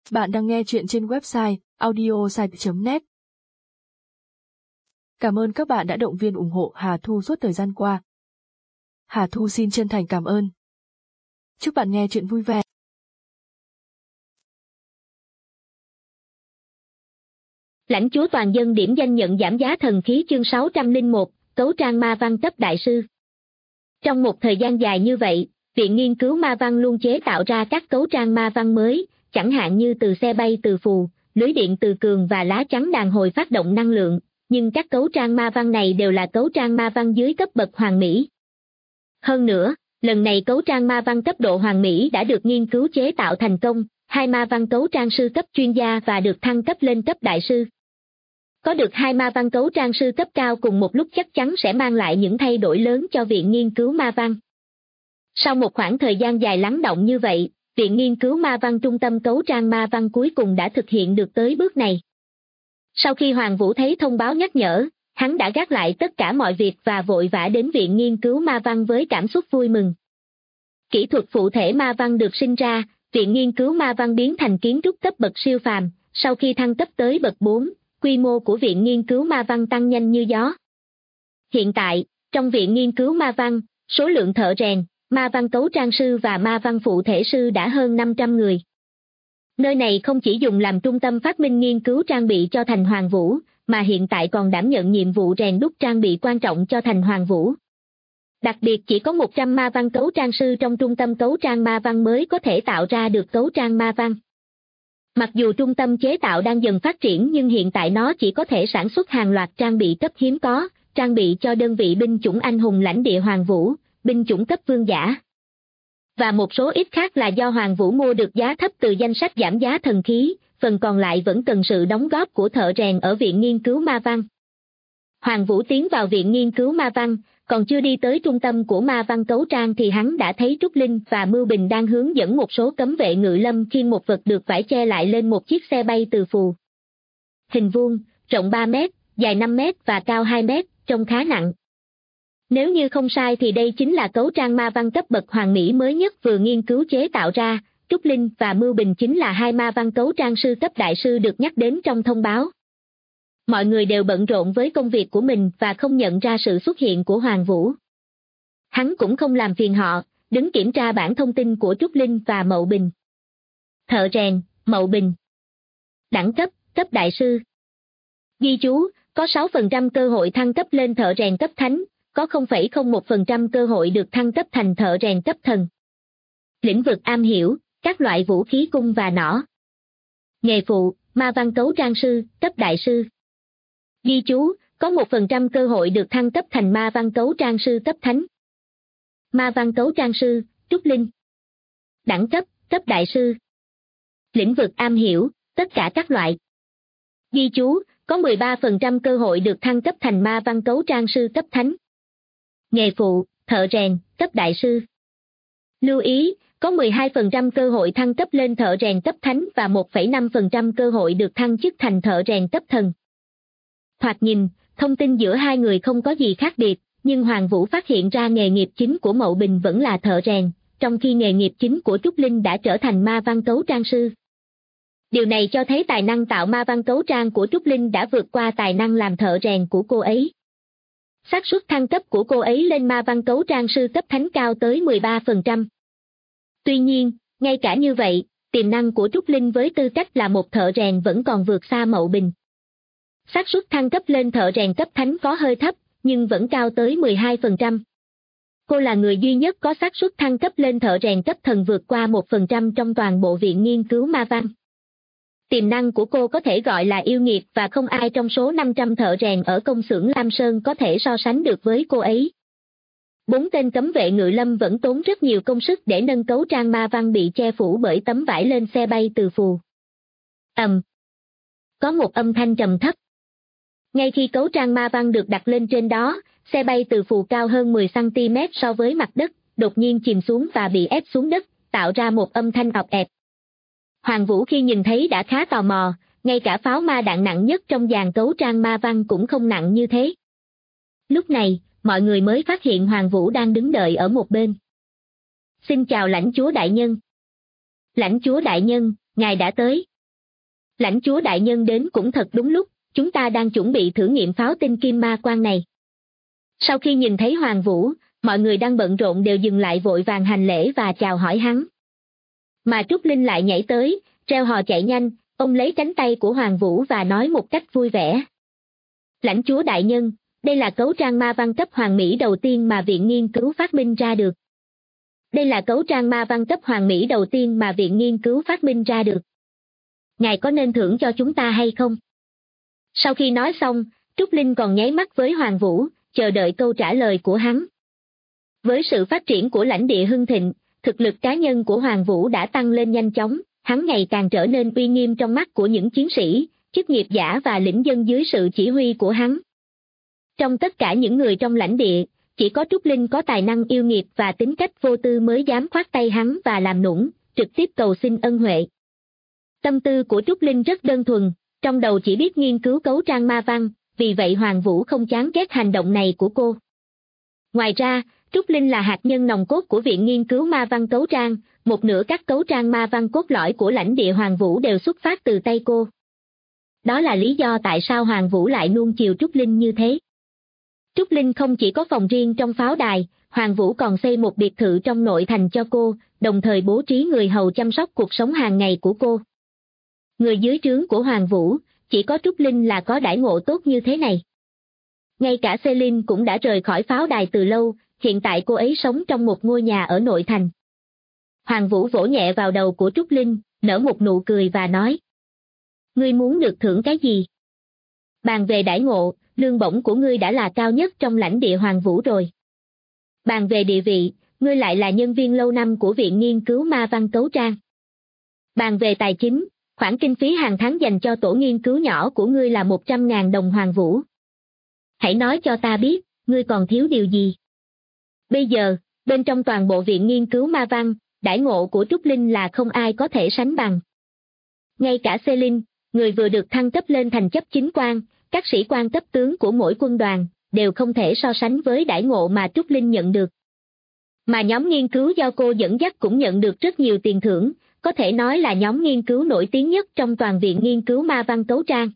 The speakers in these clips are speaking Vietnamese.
Bạn đang nghe chuyện trên website audiosite.net. Cảm ơn các bạn đã động viên ủng hộ Hà Thu suốt thời gian qua. Hà Thu xin chân thành cảm ơn. Chúc bạn nghe chuyện vui vẻ. Lãnh chúa toàn dân điểm danh nhận giảm giá thần khí chương 601, cấu trang ma văn cấp đại sư. Trong một thời gian dài như vậy, Viện Nghiên cứu Ma văn luôn chế tạo ra các cấu trang ma văn mới, chẳng hạn như từ xe bay từ phù, lưới điện từ cường và lá chắn đàn hồi phát động năng lượng, nhưng các cấu trang ma văn này đều là cấu trang ma văn dưới cấp bậc hoàn mỹ. Hơn nữa, lần này cấu trang ma văn cấp độ hoàn mỹ đã được nghiên cứu chế tạo thành công, 2 ma văn cấu trang sư cấp chuyên gia và được thăng cấp lên cấp đại sư. Có được 2 ma văn cấu trang sư cấp cao cùng một lúc chắc chắn sẽ mang lại những thay đổi lớn cho Viện Nghiên cứu Ma văn. Sau một khoảng thời gian dài lắng động như vậy, Viện Nghiên cứu Ma văn Trung tâm cấu trang ma văn cuối cùng đã thực hiện được tới bước này. Sau khi Hoàng Vũ thấy thông báo nhắc nhở, hắn đã gác lại tất cả mọi việc và vội vã đến Viện Nghiên cứu Ma văn với cảm xúc vui mừng. Kỹ thuật phụ thể ma văn được sinh ra, Viện Nghiên cứu Ma văn biến thành kiến trúc cấp bậc siêu phàm, sau khi thăng cấp tới bậc 4, quy mô của Viện Nghiên cứu Ma văn tăng nhanh như gió. Hiện tại, trong Viện Nghiên cứu Ma văn, số lượng thợ rèn, ma văn cấu trang sư và ma văn phụ thể sư đã hơn 500 người. Nơi này không chỉ dùng làm trung tâm phát minh nghiên cứu trang bị cho thành Hoàng Vũ, mà hiện tại còn đảm nhận nhiệm vụ rèn đúc trang bị quan trọng cho thành Hoàng Vũ. Đặc biệt chỉ có 100 ma văn cấu trang sư trong trung tâm cấu trang ma văn mới có thể tạo ra được cấu trang ma văn. Mặc dù trung tâm chế tạo đang dần phát triển nhưng hiện tại nó chỉ có thể sản xuất hàng loạt trang bị cấp hiếm có, trang bị cho đơn vị binh chủng anh hùng lãnh địa Hoàng Vũ, binh chủng cấp vương giả. Và một số ít khác là do Hoàng Vũ mua được giá thấp từ danh sách giảm giá thần khí, phần còn lại vẫn cần sự đóng góp của thợ rèn ở Viện Nghiên cứu Ma văn. Hoàng Vũ tiến vào Viện Nghiên cứu Ma văn, còn chưa đi tới trung tâm của ma văn cấu trang thì hắn đã thấy Trúc Linh và Mưu Bình đang hướng dẫn một số cấm vệ ngự lâm khiêng một vật được vải che lại lên một chiếc xe bay từ phù. Hình vuông, rộng 3 mét, dài 5 mét và cao 2 mét, trông khá nặng. Nếu như không sai thì đây chính là cấu trang ma văn cấp bậc hoàn mỹ mới nhất vừa nghiên cứu chế tạo ra, Trúc Linh và Mưu Bình chính là 2 ma văn cấu trang sư cấp đại sư được nhắc đến trong thông báo. Mọi người đều bận rộn với công việc của mình và không nhận ra sự xuất hiện của Hoàng Vũ. Hắn cũng không làm phiền họ, đứng kiểm tra bản thông tin của Trúc Linh và Mậu Bình. Thợ rèn, Mậu Bình. Đẳng cấp, cấp đại sư. Ghi chú, có 6% cơ hội thăng cấp lên thợ rèn cấp thánh, có 0,01% cơ hội được thăng cấp thành thợ rèn cấp thần. Lĩnh vực am hiểu, các loại vũ khí cung và nỏ. Nghề phụ, ma văn cấu trang sư, cấp đại sư. Ghi chú, có 1% cơ hội được thăng cấp thành ma văn cấu trang sư cấp thánh. Ma văn cấu trang sư, Trúc Linh. Đẳng cấp, cấp đại sư. Lĩnh vực am hiểu, tất cả các loại. Ghi chú, có 13% cơ hội được thăng cấp thành ma văn cấu trang sư cấp thánh. Nghề phụ, thợ rèn, cấp đại sư. Lưu ý, có 12% cơ hội thăng cấp lên thợ rèn cấp thánh và 1,5% cơ hội được thăng chức thành thợ rèn cấp thần. Thoạt nhìn, thông tin giữa hai người không có gì khác biệt, nhưng Hoàng Vũ phát hiện ra nghề nghiệp chính của Mậu Bình vẫn là thợ rèn, trong khi nghề nghiệp chính của Trúc Linh đã trở thành ma văn cấu trang sư. Điều này cho thấy tài năng tạo ma văn cấu trang của Trúc Linh đã vượt qua tài năng làm thợ rèn của cô ấy. Xác suất thăng cấp của cô ấy lên ma văn cấu trang sư cấp thánh cao tới 13%. Tuy nhiên, ngay cả như vậy, tiềm năng của Trúc Linh với tư cách là một thợ rèn vẫn còn vượt xa Mậu Bình. Xác suất thăng cấp lên thợ rèn cấp thánh có hơi thấp, nhưng vẫn cao tới 12%. Cô là người duy nhất có xác suất thăng cấp lên thợ rèn cấp thần vượt qua 1% trong toàn bộ Viện Nghiên cứu Ma văn. Tiềm năng của cô có thể gọi là yêu nghiệt và không ai trong số 500 thợ rèn ở công xưởng Lam Sơn có thể so sánh được với cô ấy. 4 tên cấm vệ ngự lâm vẫn tốn rất nhiều công sức để nâng cấu trang ma văn bị che phủ bởi tấm vải lên xe bay từ phù. Có một âm thanh trầm thấp. Ngay khi cấu trang ma văn được đặt lên trên đó, xe bay từ phù cao hơn 10cm so với mặt đất, đột nhiên chìm xuống và bị ép xuống đất, tạo ra một âm thanh ọp ẹp. Hoàng Vũ khi nhìn thấy đã khá tò mò, ngay cả pháo ma đạn nặng nhất trong dàn cấu trang ma văn cũng không nặng như thế. Lúc này, mọi người mới phát hiện Hoàng Vũ đang đứng đợi ở một bên. Xin chào lãnh chúa đại nhân. Lãnh chúa đại nhân, ngài đã tới. Lãnh chúa đại nhân đến cũng thật đúng lúc, chúng ta đang chuẩn bị thử nghiệm pháo tinh kim ma quang này. Sau khi nhìn thấy Hoàng Vũ, mọi người đang bận rộn đều dừng lại vội vàng hành lễ và chào hỏi hắn. Mà Trúc Linh lại nhảy tới, reo hò chạy nhanh, ôm lấy cánh tay của Hoàng Vũ và nói một cách vui vẻ. Lãnh chúa đại nhân, đây là cấu trang ma văn cấp hoàng mỹ đầu tiên mà Viện Nghiên cứu phát minh ra được. Đây là cấu trang ma văn cấp hoàng mỹ đầu tiên mà Viện Nghiên cứu phát minh ra được. Ngài có nên thưởng cho chúng ta hay không? Sau khi nói xong, Trúc Linh còn nháy mắt với Hoàng Vũ, chờ đợi câu trả lời của hắn. Với sự phát triển của lãnh địa hưng thịnh, thực lực cá nhân của Hoàng Vũ đã tăng lên nhanh chóng, hắn ngày càng trở nên uy nghiêm trong mắt của những chiến sĩ, chức nghiệp giả và lĩnh dân dưới sự chỉ huy của hắn. Trong tất cả những người trong lãnh địa, chỉ có Trúc Linh có tài năng yêu nghiệt và tính cách vô tư mới dám khoát tay hắn và làm nũng, trực tiếp cầu xin ân huệ. Tâm tư của Trúc Linh rất đơn thuần, trong đầu chỉ biết nghiên cứu cấu trang ma văn, vì vậy Hoàng Vũ không chán ghét hành động này của cô. Ngoài ra, Trúc Linh là hạt nhân nòng cốt của Viện Nghiên cứu ma văn cấu trang, một nửa các cấu trang ma văn cốt lõi của lãnh địa Hoàng Vũ đều xuất phát từ tay cô. Đó là lý do tại sao Hoàng Vũ lại nuông chiều Trúc Linh như thế. Trúc Linh không chỉ có phòng riêng trong pháo đài, Hoàng Vũ còn xây một biệt thự trong nội thành cho cô, đồng thời bố trí người hầu chăm sóc cuộc sống hàng ngày của cô. Người dưới trướng của Hoàng Vũ, chỉ có Trúc Linh là có đãi ngộ tốt như thế này. Ngay cả Celine cũng đã rời khỏi pháo đài từ lâu, hiện tại cô ấy sống trong một ngôi nhà ở nội thành. Hoàng Vũ vỗ nhẹ vào đầu của Trúc Linh, nở một nụ cười và nói. Ngươi muốn được thưởng cái gì? Bàn về đãi ngộ, lương bổng của ngươi đã là cao nhất trong lãnh địa Hoàng Vũ rồi. Bàn về địa vị, ngươi lại là nhân viên lâu năm của Viện Nghiên cứu ma văn cấu trang. Bàn về tài chính, khoản kinh phí hàng tháng dành cho tổ nghiên cứu nhỏ của ngươi là 100.000 đồng Hoàng Vũ. Hãy nói cho ta biết, ngươi còn thiếu điều gì? Bây giờ, bên trong toàn bộ Viện Nghiên cứu ma văn, đãi ngộ của Trúc Linh là không ai có thể sánh bằng. Ngay cả Celine, người vừa được thăng cấp lên thành chấp chính quan, các sĩ quan cấp tướng của mỗi quân đoàn, đều không thể so sánh với đãi ngộ mà Trúc Linh nhận được. Mà nhóm nghiên cứu do cô dẫn dắt cũng nhận được rất nhiều tiền thưởng, có thể nói là nhóm nghiên cứu nổi tiếng nhất trong toàn Viện Nghiên cứu ma văn cấu trang.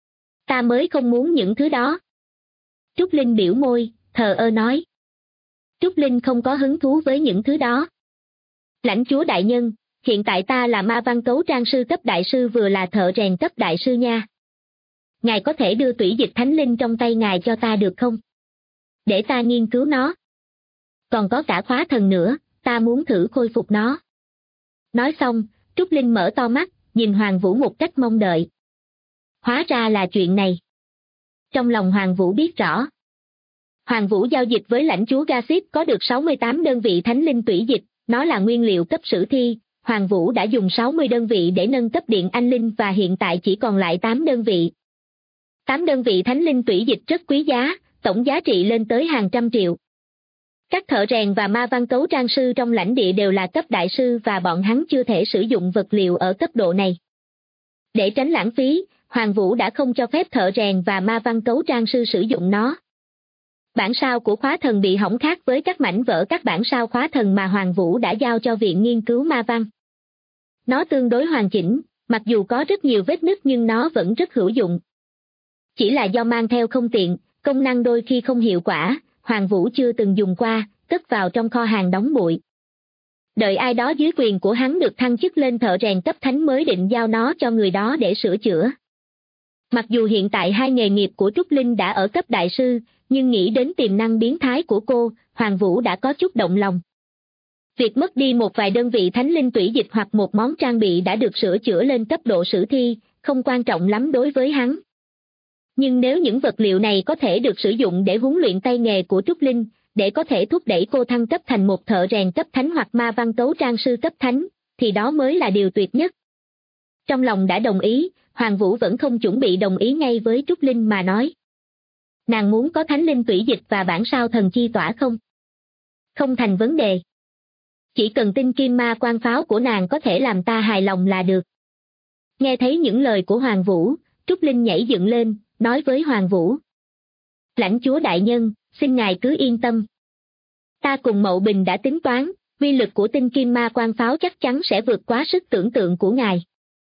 Ta mới không muốn những thứ đó. Trúc Linh biểu môi, thờ ơ nói. Trúc Linh không có hứng thú với những thứ đó. Lãnh chúa đại nhân, hiện tại ta là ma văn cấu trang sư cấp đại sư vừa là thợ rèn cấp đại sư nha. Ngài có thể đưa tủy dịch thánh linh trong tay ngài cho ta được không? Để ta nghiên cứu nó. Còn có cả khóa thần nữa, ta muốn thử khôi phục nó. Nói xong, Trúc Linh mở to mắt, nhìn Hoàng Vũ một cách mong đợi. Hóa ra là chuyện này. Trong lòng Hoàng Vũ biết rõ. Hoàng Vũ giao dịch với lãnh chúa Gassip có được 68 đơn vị thánh linh tủy dịch, nó là nguyên liệu cấp sử thi. Hoàng Vũ đã dùng 60 đơn vị để nâng cấp điện anh linh và hiện tại chỉ còn lại 8 đơn vị. 8 đơn vị thánh linh tủy dịch rất quý giá, tổng giá trị lên tới hàng trăm triệu. Các thợ rèn và ma văn cấu trang sư trong lãnh địa đều là cấp đại sư và bọn hắn chưa thể sử dụng vật liệu ở cấp độ này. Để tránh lãng phí, Hoàng Vũ đã không cho phép thợ rèn và ma văn cấu trang sư sử dụng nó. Bản sao của khóa thần bị hỏng khác với các mảnh vỡ các bản sao khóa thần mà Hoàng Vũ đã giao cho Viện Nghiên cứu ma văn. Nó tương đối hoàn chỉnh, mặc dù có rất nhiều vết nứt nhưng nó vẫn rất hữu dụng. Chỉ là do mang theo không tiện, công năng đôi khi không hiệu quả, Hoàng Vũ chưa từng dùng qua, cất vào trong kho hàng đóng bụi. Đợi ai đó dưới quyền của hắn được thăng chức lên thợ rèn cấp thánh mới định giao nó cho người đó để sửa chữa. Mặc dù hiện tại hai nghề nghiệp của Trúc Linh đã ở cấp đại sư, nhưng nghĩ đến tiềm năng biến thái của cô, Hoàng Vũ đã có chút động lòng. Việc mất đi một vài đơn vị thánh linh tủy dịch hoặc một món trang bị đã được sửa chữa lên cấp độ sử thi, không quan trọng lắm đối với hắn. Nhưng nếu những vật liệu này có thể được sử dụng để huấn luyện tay nghề của Trúc Linh, để có thể thúc đẩy cô thăng cấp thành một thợ rèn cấp thánh hoặc ma văn cấu trang sư cấp thánh, thì đó mới là điều tuyệt nhất. Trong lòng đã đồng ý, Hoàng Vũ vẫn không chuẩn bị đồng ý ngay với Trúc Linh mà nói. Nàng muốn có thánh linh tủy dịch và bản sao thần chi tỏa không? Không thành vấn đề. Chỉ cần tinh kim ma quan pháo của nàng có thể làm ta hài lòng là được. Nghe thấy những lời của Hoàng Vũ, Trúc Linh nhảy dựng lên, nói với Hoàng Vũ. Lãnh chúa đại nhân, xin ngài cứ yên tâm. Ta cùng Mậu Bình đã tính toán, uy lực của tinh kim ma quan pháo chắc chắn sẽ vượt quá sức tưởng tượng của ngài.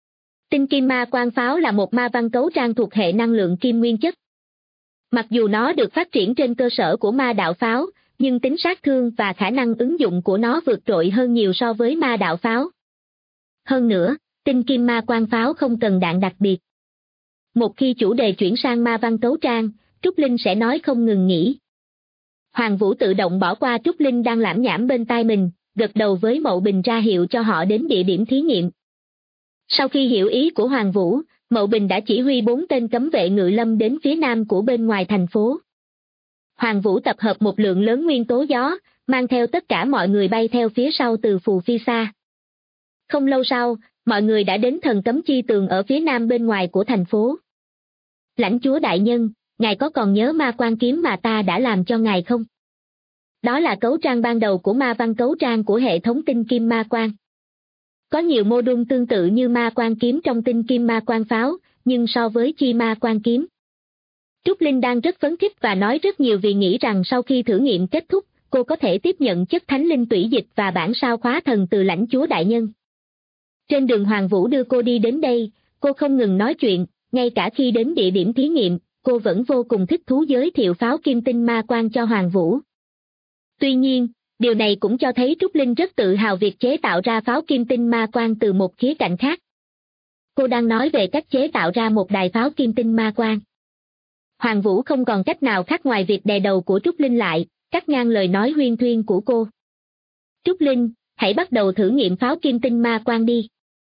Tinh kim ma quang pháo là một ma văn cấu trang thuộc hệ năng lượng kim nguyên chất. Mặc dù nó được phát triển trên cơ sở của ma đạo pháo, nhưng tính sát thương và khả năng ứng dụng của nó vượt trội hơn nhiều so với ma đạo pháo. Hơn nữa, tinh kim ma quang pháo không cần đạn đặc biệt. Một khi chủ đề chuyển sang ma văn cấu trang, Trúc Linh sẽ nói không ngừng nghỉ. Hoàng Vũ tự động bỏ qua Trúc Linh đang lảm nhảm bên tai mình, gật đầu với Mậu Bình ra hiệu cho họ đến địa điểm thí nghiệm. Sau khi hiểu ý của Hoàng Vũ, Mậu Bình đã chỉ huy 4 tên cấm vệ ngự lâm đến phía nam của bên ngoài thành phố. Hoàng Vũ tập hợp một lượng lớn nguyên tố gió, mang theo tất cả mọi người bay theo phía sau từ Phù Phi Sa. Không lâu sau, mọi người đã đến thần cấm chi tường ở phía nam bên ngoài của thành phố. Lãnh chúa đại nhân, ngài có còn nhớ ma quan kiếm mà ta đã làm cho ngài không? Đó là cấu trang ban đầu của ma văn cấu trang của hệ thống tinh kim ma quan. Có nhiều mô đun tương tự như ma quan kiếm trong tinh kim ma quan pháo, nhưng so với chi ma quan kiếm. Trúc Linh đang rất phấn khích và nói rất nhiều vì nghĩ rằng sau khi thử nghiệm kết thúc, cô có thể tiếp nhận chất thánh linh tủy dịch và bản sao khóa thần từ lãnh chúa đại nhân. Trên đường Hoàng Vũ đưa cô đi đến đây, cô không ngừng nói chuyện, ngay cả khi đến địa điểm thí nghiệm, cô vẫn vô cùng thích thú giới thiệu pháo kim tinh ma quan cho Hoàng Vũ. Tuy nhiên, điều này cũng cho thấy Trúc Linh rất tự hào việc chế tạo ra pháo kim tinh ma quan từ một khía cạnh khác. Cô đang nói về cách chế tạo ra một đài pháo kim tinh ma quan. Hoàng Vũ không còn cách nào khác ngoài việc đè đầu của Trúc Linh lại, cắt ngang lời nói huyên thuyên của cô. Trúc Linh, hãy bắt đầu thử nghiệm pháo kim tinh ma quan đi.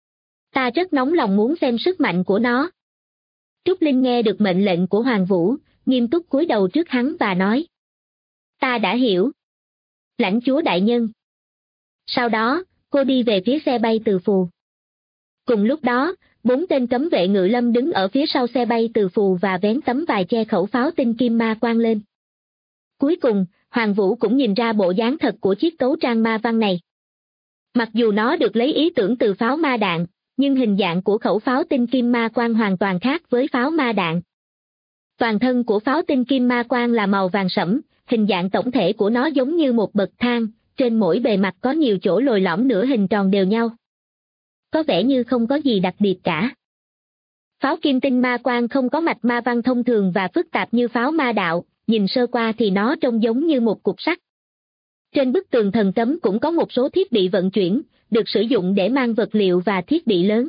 Ta rất nóng lòng muốn xem sức mạnh của nó. Trúc Linh nghe được mệnh lệnh của Hoàng Vũ, nghiêm túc cúi đầu trước hắn và nói. Ta đã hiểu. Lãnh chúa đại nhân. Sau đó, cô đi về phía xe bay từ Phù. Cùng lúc đó, 4 tên cấm vệ ngự lâm đứng ở phía sau xe bay từ Phù và vén tấm vải che khẩu pháo tinh kim ma quan lên. Cuối cùng, Hoàng Vũ cũng nhìn ra bộ dáng thật của chiếc cấu trang ma văn này. Mặc dù nó được lấy ý tưởng từ pháo ma đạn, nhưng hình dạng của khẩu pháo tinh kim ma quan hoàn toàn khác với pháo ma đạn. Toàn thân của pháo tinh kim ma quan là màu vàng sẫm, hình dạng tổng thể của nó giống như một bậc thang, trên mỗi bề mặt có nhiều chỗ lồi lõm nửa hình tròn đều nhau. Có vẻ như không có gì đặc biệt cả. Pháo kim tinh ma quan không có mạch ma văn thông thường và phức tạp như pháo ma đạo, nhìn sơ qua thì nó trông giống như một cục sắt. Trên bức tường thần cấm cũng có một số thiết bị vận chuyển, được sử dụng để mang vật liệu và thiết bị lớn.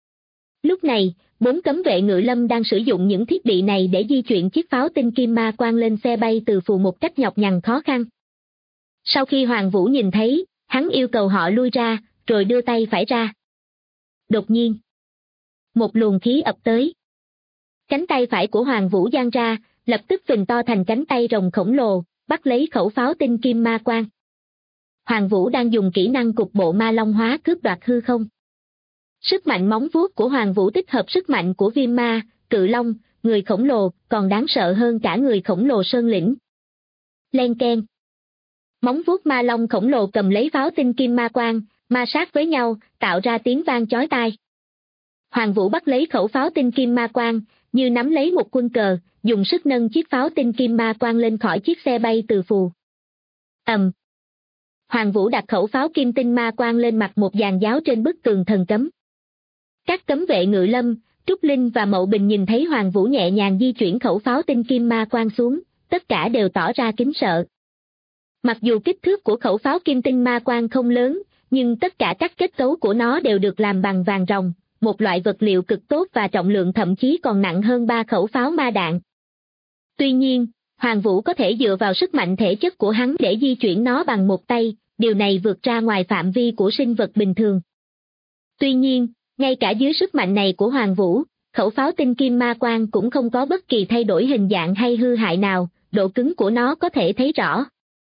Lúc này, 4 cấm vệ ngự lâm đang sử dụng những thiết bị này để di chuyển chiếc pháo tinh kim ma quan lên xe bay từ Phù một cách nhọc nhằn khó khăn. Sau khi Hoàng Vũ nhìn thấy, hắn yêu cầu họ lui ra, rồi đưa tay phải ra. Đột nhiên, một luồng khí ập tới. Cánh tay phải của Hoàng Vũ dang ra, lập tức phình to thành cánh tay rồng khổng lồ, bắt lấy khẩu pháo tinh kim ma quan. Hoàng Vũ đang dùng kỹ năng cục bộ ma long hóa cướp đoạt hư không. Sức mạnh móng vuốt của Hoàng Vũ tích hợp sức mạnh của viêm ma, cự long, người khổng lồ, còn đáng sợ hơn cả người khổng lồ sơn lĩnh. Len keng. Móng vuốt ma long khổng lồ cầm lấy pháo tinh kim ma quan, ma sát với nhau, tạo ra tiếng vang chói tai. Hoàng Vũ bắt lấy khẩu pháo tinh kim ma quan, như nắm lấy một quân cờ, dùng sức nâng chiếc pháo tinh kim ma quan lên khỏi chiếc xe bay từ Phù. Hoàng Vũ đặt khẩu pháo kim tinh ma quan lên mặt một dàn giáo trên bức tường thần cấm. Các cấm vệ ngự lâm, Trúc Linh và Mậu Bình nhìn thấy Hoàng Vũ nhẹ nhàng di chuyển khẩu pháo tinh kim ma quan xuống, tất cả đều tỏ ra kính sợ. Mặc dù kích thước của khẩu pháo kim tinh ma quan không lớn, nhưng tất cả các kết cấu của nó đều được làm bằng vàng ròng, một loại vật liệu cực tốt và trọng lượng thậm chí còn nặng hơn 3 khẩu pháo ma đạn. Tuy nhiên, Hoàng Vũ có thể dựa vào sức mạnh thể chất của hắn để di chuyển nó bằng một tay, điều này vượt ra ngoài phạm vi của sinh vật bình thường. Tuy nhiên, ngay cả dưới sức mạnh này của Hoàng Vũ, khẩu pháo tinh kim ma quan cũng không có bất kỳ thay đổi hình dạng hay hư hại nào, độ cứng của nó có thể thấy rõ.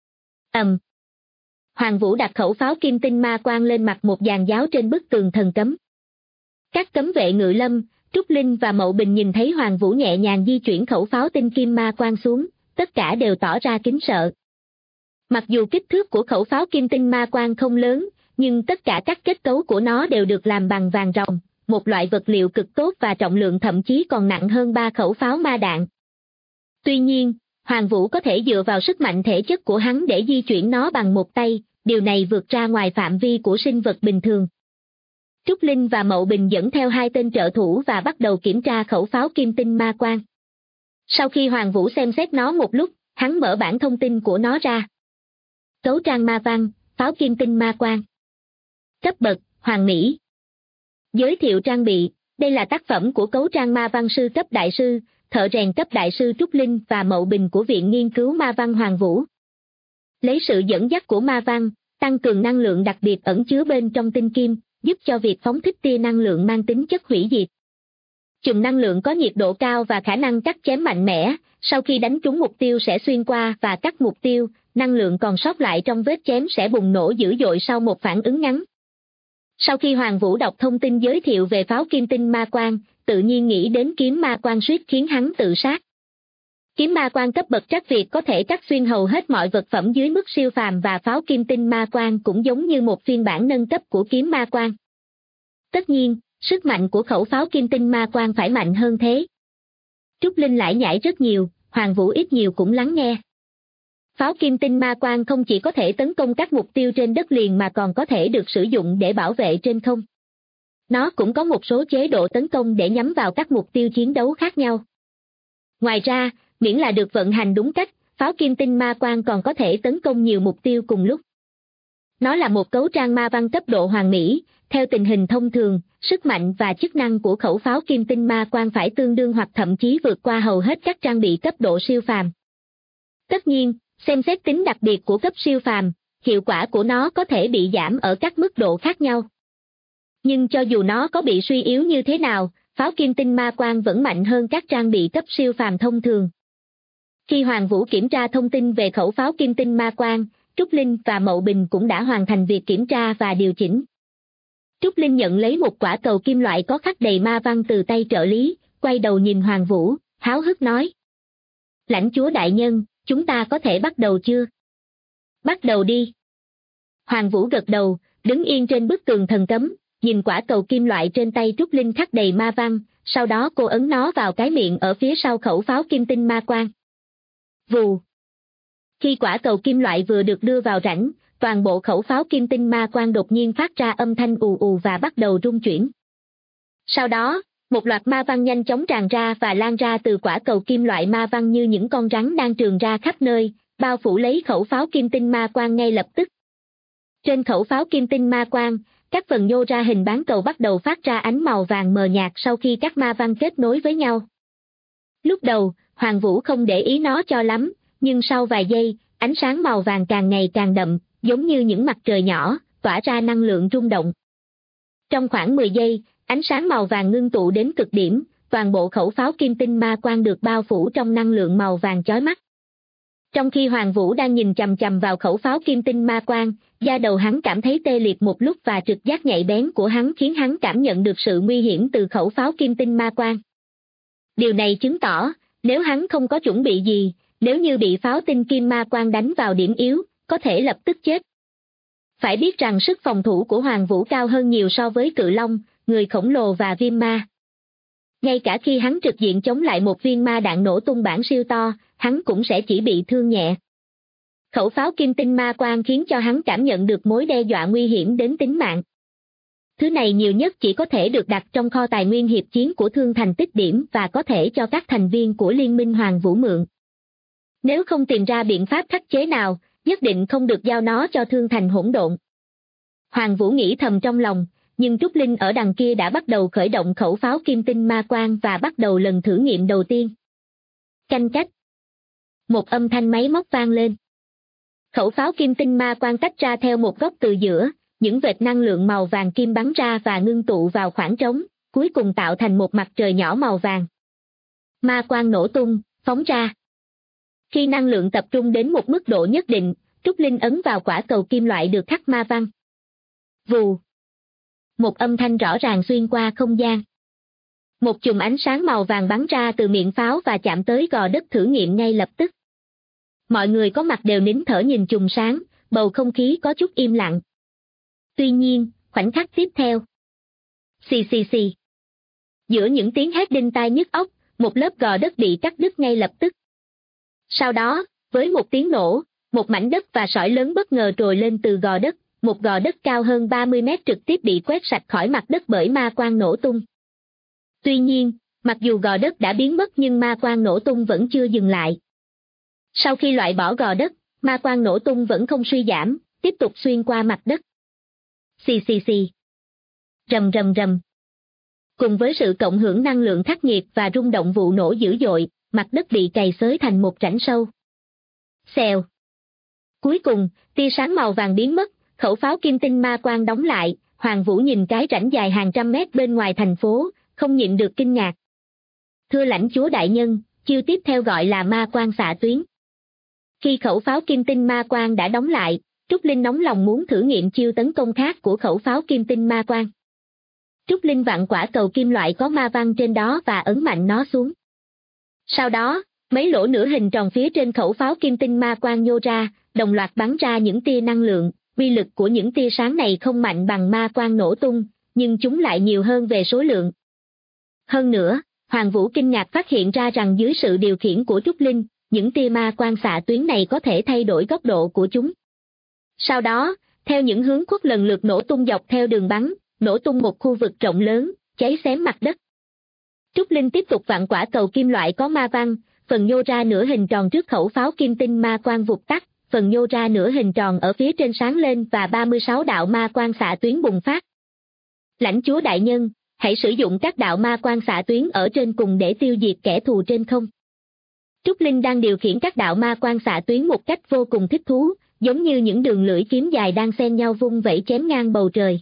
Hoàng Vũ đặt khẩu pháo kim tinh ma quan lên mặt một dàn giáo trên bức tường thần cấm. Các cấm vệ ngự lâm, Trúc Linh và Mậu Bình nhìn thấy Hoàng Vũ nhẹ nhàng di chuyển khẩu pháo tinh kim ma quan xuống, tất cả đều tỏ ra kính sợ. Mặc dù kích thước của khẩu pháo kim tinh ma quan không lớn, nhưng tất cả các kết cấu của nó đều được làm bằng vàng ròng, một loại vật liệu cực tốt và trọng lượng thậm chí còn nặng hơn 3 khẩu pháo ma đạn. Tuy nhiên, Hoàng Vũ có thể dựa vào sức mạnh thể chất của hắn để di chuyển nó bằng một tay, điều này vượt ra ngoài phạm vi của sinh vật bình thường. Trúc Linh và Mậu Bình dẫn theo 2 tên trợ thủ và bắt đầu kiểm tra khẩu pháo kim tinh ma quang. Sau khi Hoàng Vũ xem xét nó một lúc, hắn mở bản thông tin của nó ra. Cấu trang ma văn, pháo kim tinh ma quang. Cấp bậc, hoàn mỹ. Giới thiệu trang bị, đây là tác phẩm của cấu trang ma văn sư cấp đại sư, thợ rèn cấp đại sư Trúc Linh và Mậu Bình của Viện Nghiên cứu Ma văn Hoàng Vũ. Lấy sự dẫn dắt của ma văn, tăng cường năng lượng đặc biệt ẩn chứa bên trong tinh kim, giúp cho việc phóng thích tia năng lượng mang tính chất hủy diệt. Chùm năng lượng có nhiệt độ cao và khả năng cắt chém mạnh mẽ, sau khi đánh trúng mục tiêu sẽ xuyên qua và cắt mục tiêu, năng lượng còn sót lại trong vết chém sẽ bùng nổ dữ dội sau một phản ứng ngắn. Sau khi Hoàng Vũ đọc thông tin giới thiệu về pháo kim tinh ma quang, tự nhiên nghĩ đến kiếm ma quang suýt khiến hắn tự sát. Kiếm ma quang cấp bậc trắc Việt có thể cắt xuyên hầu hết mọi vật phẩm dưới mức siêu phàm và pháo kim tinh ma quang cũng giống như một phiên bản nâng cấp của kiếm ma quang. Tất nhiên, sức mạnh của khẩu pháo kim tinh ma quang phải mạnh hơn thế. Trúc Linh lải nhải rất nhiều, Hoàng Vũ ít nhiều cũng lắng nghe. Pháo kim tinh ma quang không chỉ có thể tấn công các mục tiêu trên đất liền mà còn có thể được sử dụng để bảo vệ trên không. Nó cũng có một số chế độ tấn công để nhắm vào các mục tiêu chiến đấu khác nhau. Ngoài ra, miễn là được vận hành đúng cách, pháo kim tinh ma quang còn có thể tấn công nhiều mục tiêu cùng lúc. Nó là một cấu trang ma văn cấp độ hoàn mỹ, theo tình hình thông thường, sức mạnh và chức năng của khẩu pháo kim tinh ma quang phải tương đương hoặc thậm chí vượt qua hầu hết các trang bị cấp độ siêu phàm. Tất nhiên, xem xét tính đặc biệt của cấp siêu phàm, hiệu quả của nó có thể bị giảm ở các mức độ khác nhau. Nhưng cho dù nó có bị suy yếu như thế nào, pháo kim tinh ma quang vẫn mạnh hơn các trang bị cấp siêu phàm thông thường. Khi Hoàng Vũ kiểm tra thông tin về khẩu pháo kim tinh ma quang, Trúc Linh và Mậu Bình cũng đã hoàn thành việc kiểm tra và điều chỉnh. Trúc Linh nhận lấy một quả cầu kim loại có khắc đầy ma văn từ tay trợ lý, quay đầu nhìn Hoàng Vũ, háo hức nói. Lãnh chúa đại nhân, chúng ta có thể bắt đầu chưa? Bắt đầu đi. Hoàng Vũ gật đầu, đứng yên trên bức tường thần cấm, nhìn quả cầu kim loại trên tay Trúc Linh khắc đầy ma văn, sau đó cô ấn nó vào cái miệng ở phía sau khẩu pháo kim tinh ma quang. Vù. Khi quả cầu kim loại vừa được đưa vào rãnh, toàn bộ khẩu pháo kim tinh ma quang đột nhiên phát ra âm thanh ù ù và bắt đầu rung chuyển. Sau đó, một loạt ma văn nhanh chóng tràn ra và lan ra từ quả cầu kim loại ma văn như những con rắn đang trườn ra khắp nơi, bao phủ lấy khẩu pháo kim tinh ma quang ngay lập tức. Trên khẩu pháo kim tinh ma quang, các phần nhô ra hình bán cầu bắt đầu phát ra ánh màu vàng mờ nhạt sau khi các ma văn kết nối với nhau. Lúc đầu, Hoàng Vũ không để ý nó cho lắm, nhưng sau vài giây, ánh sáng màu vàng càng ngày càng đậm, giống như những mặt trời nhỏ, tỏa ra năng lượng rung động. Trong khoảng 10 giây, ánh sáng màu vàng ngưng tụ đến cực điểm, toàn bộ khẩu pháo kim tinh ma quang được bao phủ trong năng lượng màu vàng chói mắt. Trong khi Hoàng Vũ đang nhìn chằm chằm vào khẩu pháo kim tinh ma quang, da đầu hắn cảm thấy tê liệt một lúc và trực giác nhạy bén của hắn khiến hắn cảm nhận được sự nguy hiểm từ khẩu pháo kim tinh ma quang. Điều này chứng tỏ, nếu hắn không có chuẩn bị gì, nếu như bị pháo tinh kim ma quang đánh vào điểm yếu, có thể lập tức chết. Phải biết rằng sức phòng thủ của Hoàng Vũ cao hơn nhiều so với Cự Long, người khổng lồ và Viêm Ma. Ngay cả khi hắn trực diện chống lại một viên ma đạn nổ tung bản siêu to, hắn cũng sẽ chỉ bị thương nhẹ. Khẩu pháo kim tinh ma quang khiến cho hắn cảm nhận được mối đe dọa nguy hiểm đến tính mạng. Thứ này nhiều nhất chỉ có thể được đặt trong kho tài nguyên hiệp chiến của Thương Thành Tích Điểm và có thể cho các thành viên của Liên minh Hoàng Vũ mượn. Nếu không tìm ra biện pháp khắc chế nào, nhất định không được giao nó cho Thương Thành Hỗn Độn. Hoàng Vũ nghĩ thầm trong lòng, nhưng Trúc Linh ở đằng kia đã bắt đầu khởi động khẩu pháo kim tinh ma quang và bắt đầu lần thử nghiệm đầu tiên. Canh cách. Một âm thanh máy móc vang lên. Khẩu pháo kim tinh ma quang tách ra theo một góc từ giữa, những vệt năng lượng màu vàng kim bắn ra và ngưng tụ vào khoảng trống, cuối cùng tạo thành một mặt trời nhỏ màu vàng. Ma quang nổ tung, phóng ra. Khi năng lượng tập trung đến một mức độ nhất định, Trúc Linh ấn vào quả cầu kim loại được khắc ma văn. Vù. Một âm thanh rõ ràng xuyên qua không gian. Một chùm ánh sáng màu vàng bắn ra từ miệng pháo và chạm tới gò đất thử nghiệm ngay lập tức. Mọi người có mặt đều nín thở nhìn chùm sáng, bầu không khí có chút im lặng. Tuy nhiên, khoảnh khắc tiếp theo. Xì xì xì. Giữa những tiếng hét đinh tai nhức óc, một lớp gò đất bị cắt đứt ngay lập tức. Sau đó, với một tiếng nổ, một mảnh đất và sỏi lớn bất ngờ trồi lên từ gò đất, một gò đất cao hơn 30 mét trực tiếp bị quét sạch khỏi mặt đất bởi ma quang nổ tung. Tuy nhiên, mặc dù gò đất đã biến mất nhưng ma quang nổ tung vẫn chưa dừng lại. Sau khi loại bỏ gò đất, ma quang nổ tung vẫn không suy giảm, tiếp tục xuyên qua mặt đất. Xì xì xì. Rầm rầm rầm. Cùng với sự cộng hưởng năng lượng khắc nghiệt và rung động vụ nổ dữ dội, mặt đất bị cày xới thành một rãnh sâu. Xèo. Cuối cùng, tia sáng màu vàng biến mất, khẩu pháo kim tinh ma quang đóng lại, Hoàng Vũ nhìn cái rãnh dài hàng trăm mét bên ngoài thành phố, không nhịn được kinh ngạc. Thưa lãnh chúa đại nhân, chiêu tiếp theo gọi là ma quang xạ tuyến. Khi khẩu pháo kim tinh ma quang đã đóng lại, Trúc Linh nóng lòng muốn thử nghiệm chiêu tấn công khác của khẩu pháo kim tinh ma quang. Trúc Linh vặn quả cầu kim loại có ma văn trên đó và ấn mạnh nó xuống. Sau đó, mấy lỗ nửa hình tròn phía trên khẩu pháo kim tinh ma quang nhô ra, đồng loạt bắn ra những tia năng lượng. Uy lực của những tia sáng này không mạnh bằng ma quang nổ tung, nhưng chúng lại nhiều hơn về số lượng. Hơn nữa, Hoàng Vũ kinh ngạc phát hiện ra rằng dưới sự điều khiển của Trúc Linh, những tia ma quang xạ tuyến này có thể thay đổi góc độ của chúng. Sau đó, theo những hướng khuất lần lượt nổ tung dọc theo đường bắn, nổ tung một khu vực rộng lớn, cháy xém mặt đất. Trúc Linh tiếp tục vặn quả cầu kim loại có ma văn, phần nhô ra nửa hình tròn trước khẩu pháo kim tinh ma quang vụt tắt, phần nhô ra nửa hình tròn ở phía trên sáng lên và 36 đạo ma quang xạ tuyến bùng phát. Lãnh chúa đại nhân, hãy sử dụng các đạo ma quang xạ tuyến ở trên cùng để tiêu diệt kẻ thù trên không. Trúc Linh đang điều khiển các đạo ma quang xạ tuyến một cách vô cùng thích thú, giống như những đường lưỡi kiếm dài đang xen nhau vung vẩy chém ngang bầu trời.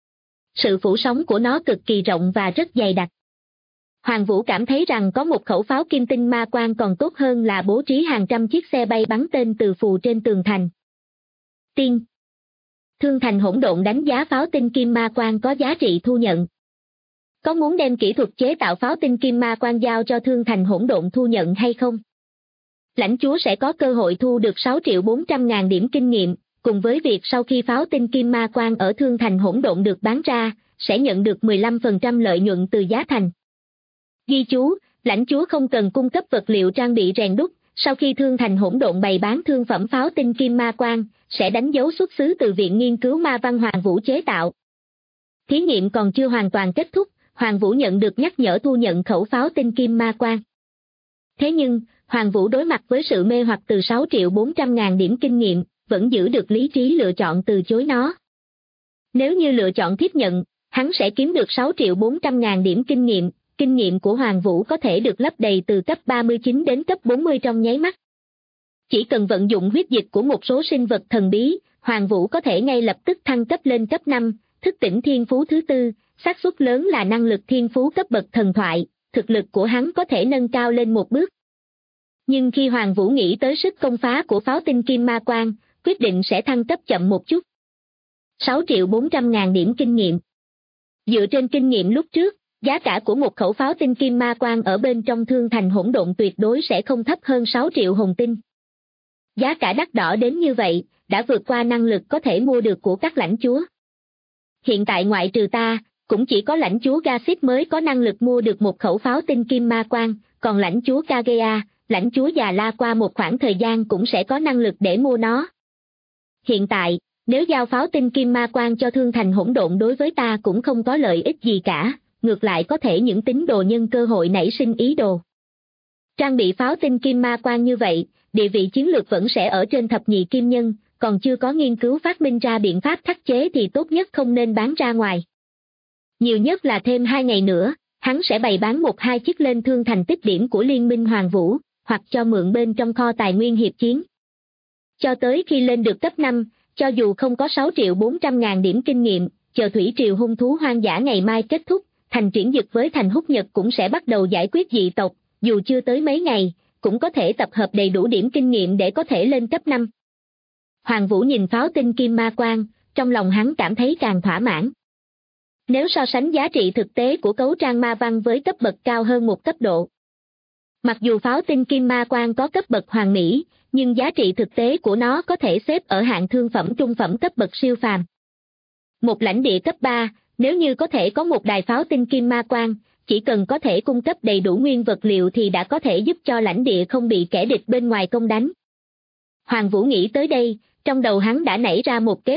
Sự phủ sóng của nó cực kỳ rộng và rất dày đặc. Hoàng Vũ cảm thấy rằng có một khẩu pháo kim tinh ma quang còn tốt hơn là bố trí hàng trăm chiếc xe bay bắn tên từ phù trên tường thành. Tiên. Thương Thành Hỗn Độn đánh giá pháo tinh kim ma quang có giá trị thu nhận. Có muốn đem kỹ thuật chế tạo pháo tinh kim ma quang giao cho Thương Thành Hỗn Độn thu nhận hay không? Lãnh chúa sẽ có cơ hội thu được 6.400.000 điểm kinh nghiệm, cùng với việc sau khi pháo tinh kim ma quang ở Thương Thành Hỗn Độn được bán ra, sẽ nhận được 15% lợi nhuận từ giá thành. Ghi chú, lãnh chúa không cần cung cấp vật liệu trang bị rèn đúc, sau khi Thương Thành Hỗn Độn bày bán thương phẩm pháo tinh kim ma quang, sẽ đánh dấu xuất xứ từ Viện Nghiên cứu Ma Văn Hoàng Vũ chế tạo. Thí nghiệm còn chưa hoàn toàn kết thúc, Hoàng Vũ nhận được nhắc nhở thu nhận khẩu pháo tinh kim ma quang. Thế nhưng, Hoàng Vũ đối mặt với sự mê hoặc từ 6.400.000 điểm kinh nghiệm, vẫn giữ được lý trí lựa chọn từ chối nó. Nếu như lựa chọn tiếp nhận, hắn sẽ kiếm được 6.400.000 điểm kinh nghiệm của Hoàng Vũ có thể được lấp đầy từ cấp 39 đến cấp 40 trong nháy mắt. Chỉ cần vận dụng huyết dịch của một số sinh vật thần bí, Hoàng Vũ có thể ngay lập tức thăng cấp lên cấp 5, thức tỉnh thiên phú thứ tư, xác suất lớn là năng lực thiên phú cấp bậc thần thoại, thực lực của hắn có thể nâng cao lên một bước. Nhưng khi Hoàng Vũ nghĩ tới sức công phá của pháo tinh kim ma quang, quyết định sẽ thăng cấp chậm một chút. 6.400.000 điểm kinh nghiệm. Dựa trên kinh nghiệm lúc trước, giá cả của một khẩu pháo tinh kim ma quang ở bên trong Thương Thành Hỗn Độn tuyệt đối sẽ không thấp hơn 6 triệu hồng tinh. Giá cả đắt đỏ đến như vậy, đã vượt qua năng lực có thể mua được của các lãnh chúa. Hiện tại ngoại trừ ta, cũng chỉ có lãnh chúa Gasit mới có năng lực mua được một khẩu pháo tinh kim ma quang, còn lãnh chúa Kagea, lãnh chúa Già La qua một khoảng thời gian cũng sẽ có năng lực để mua nó. Hiện tại, nếu giao pháo tinh kim ma quang cho Thương Thành Hỗn Độn đối với ta cũng không có lợi ích gì cả, ngược lại có thể những tín đồ nhân cơ hội nảy sinh ý đồ. Trang bị pháo tinh kim ma quang như vậy, địa vị chiến lược vẫn sẽ ở trên thập nhị kim nhân, còn chưa có nghiên cứu phát minh ra biện pháp khắc chế thì tốt nhất không nên bán ra ngoài. Nhiều nhất là thêm 2 ngày nữa, hắn sẽ bày bán 1-2 chiếc lên Thương Thành tích điểm của Liên minh Hoàng Vũ, hoặc cho mượn bên trong kho tài nguyên hiệp chiến. Cho tới khi lên được cấp 5, cho dù không có 6.400.000 điểm kinh nghiệm, chờ thủy triều hung thú hoang dã ngày mai kết thúc, thành triển dực với thành húc nhật cũng sẽ bắt đầu giải quyết dị tộc, dù chưa tới mấy ngày, cũng có thể tập hợp đầy đủ điểm kinh nghiệm để có thể lên cấp 5. Hoàng Vũ nhìn pháo tinh kim ma quang, trong lòng hắn cảm thấy càng thỏa mãn. Nếu so sánh giá trị thực tế của cấu trang ma văn với cấp bậc cao hơn một cấp độ. Mặc dù pháo tinh kim ma quang có cấp bậc hoàn mỹ, nhưng giá trị thực tế của nó có thể xếp ở hạng thương phẩm trung phẩm cấp bậc siêu phàm. Một lãnh địa cấp 3, nếu như có thể có một đài pháo tinh kim ma quang, chỉ cần có thể cung cấp đầy đủ nguyên vật liệu thì đã có thể giúp cho lãnh địa không bị kẻ địch bên ngoài công đánh. Hoàng Vũ nghĩ tới đây, trong đầu hắn đã nảy ra một kế hoạch,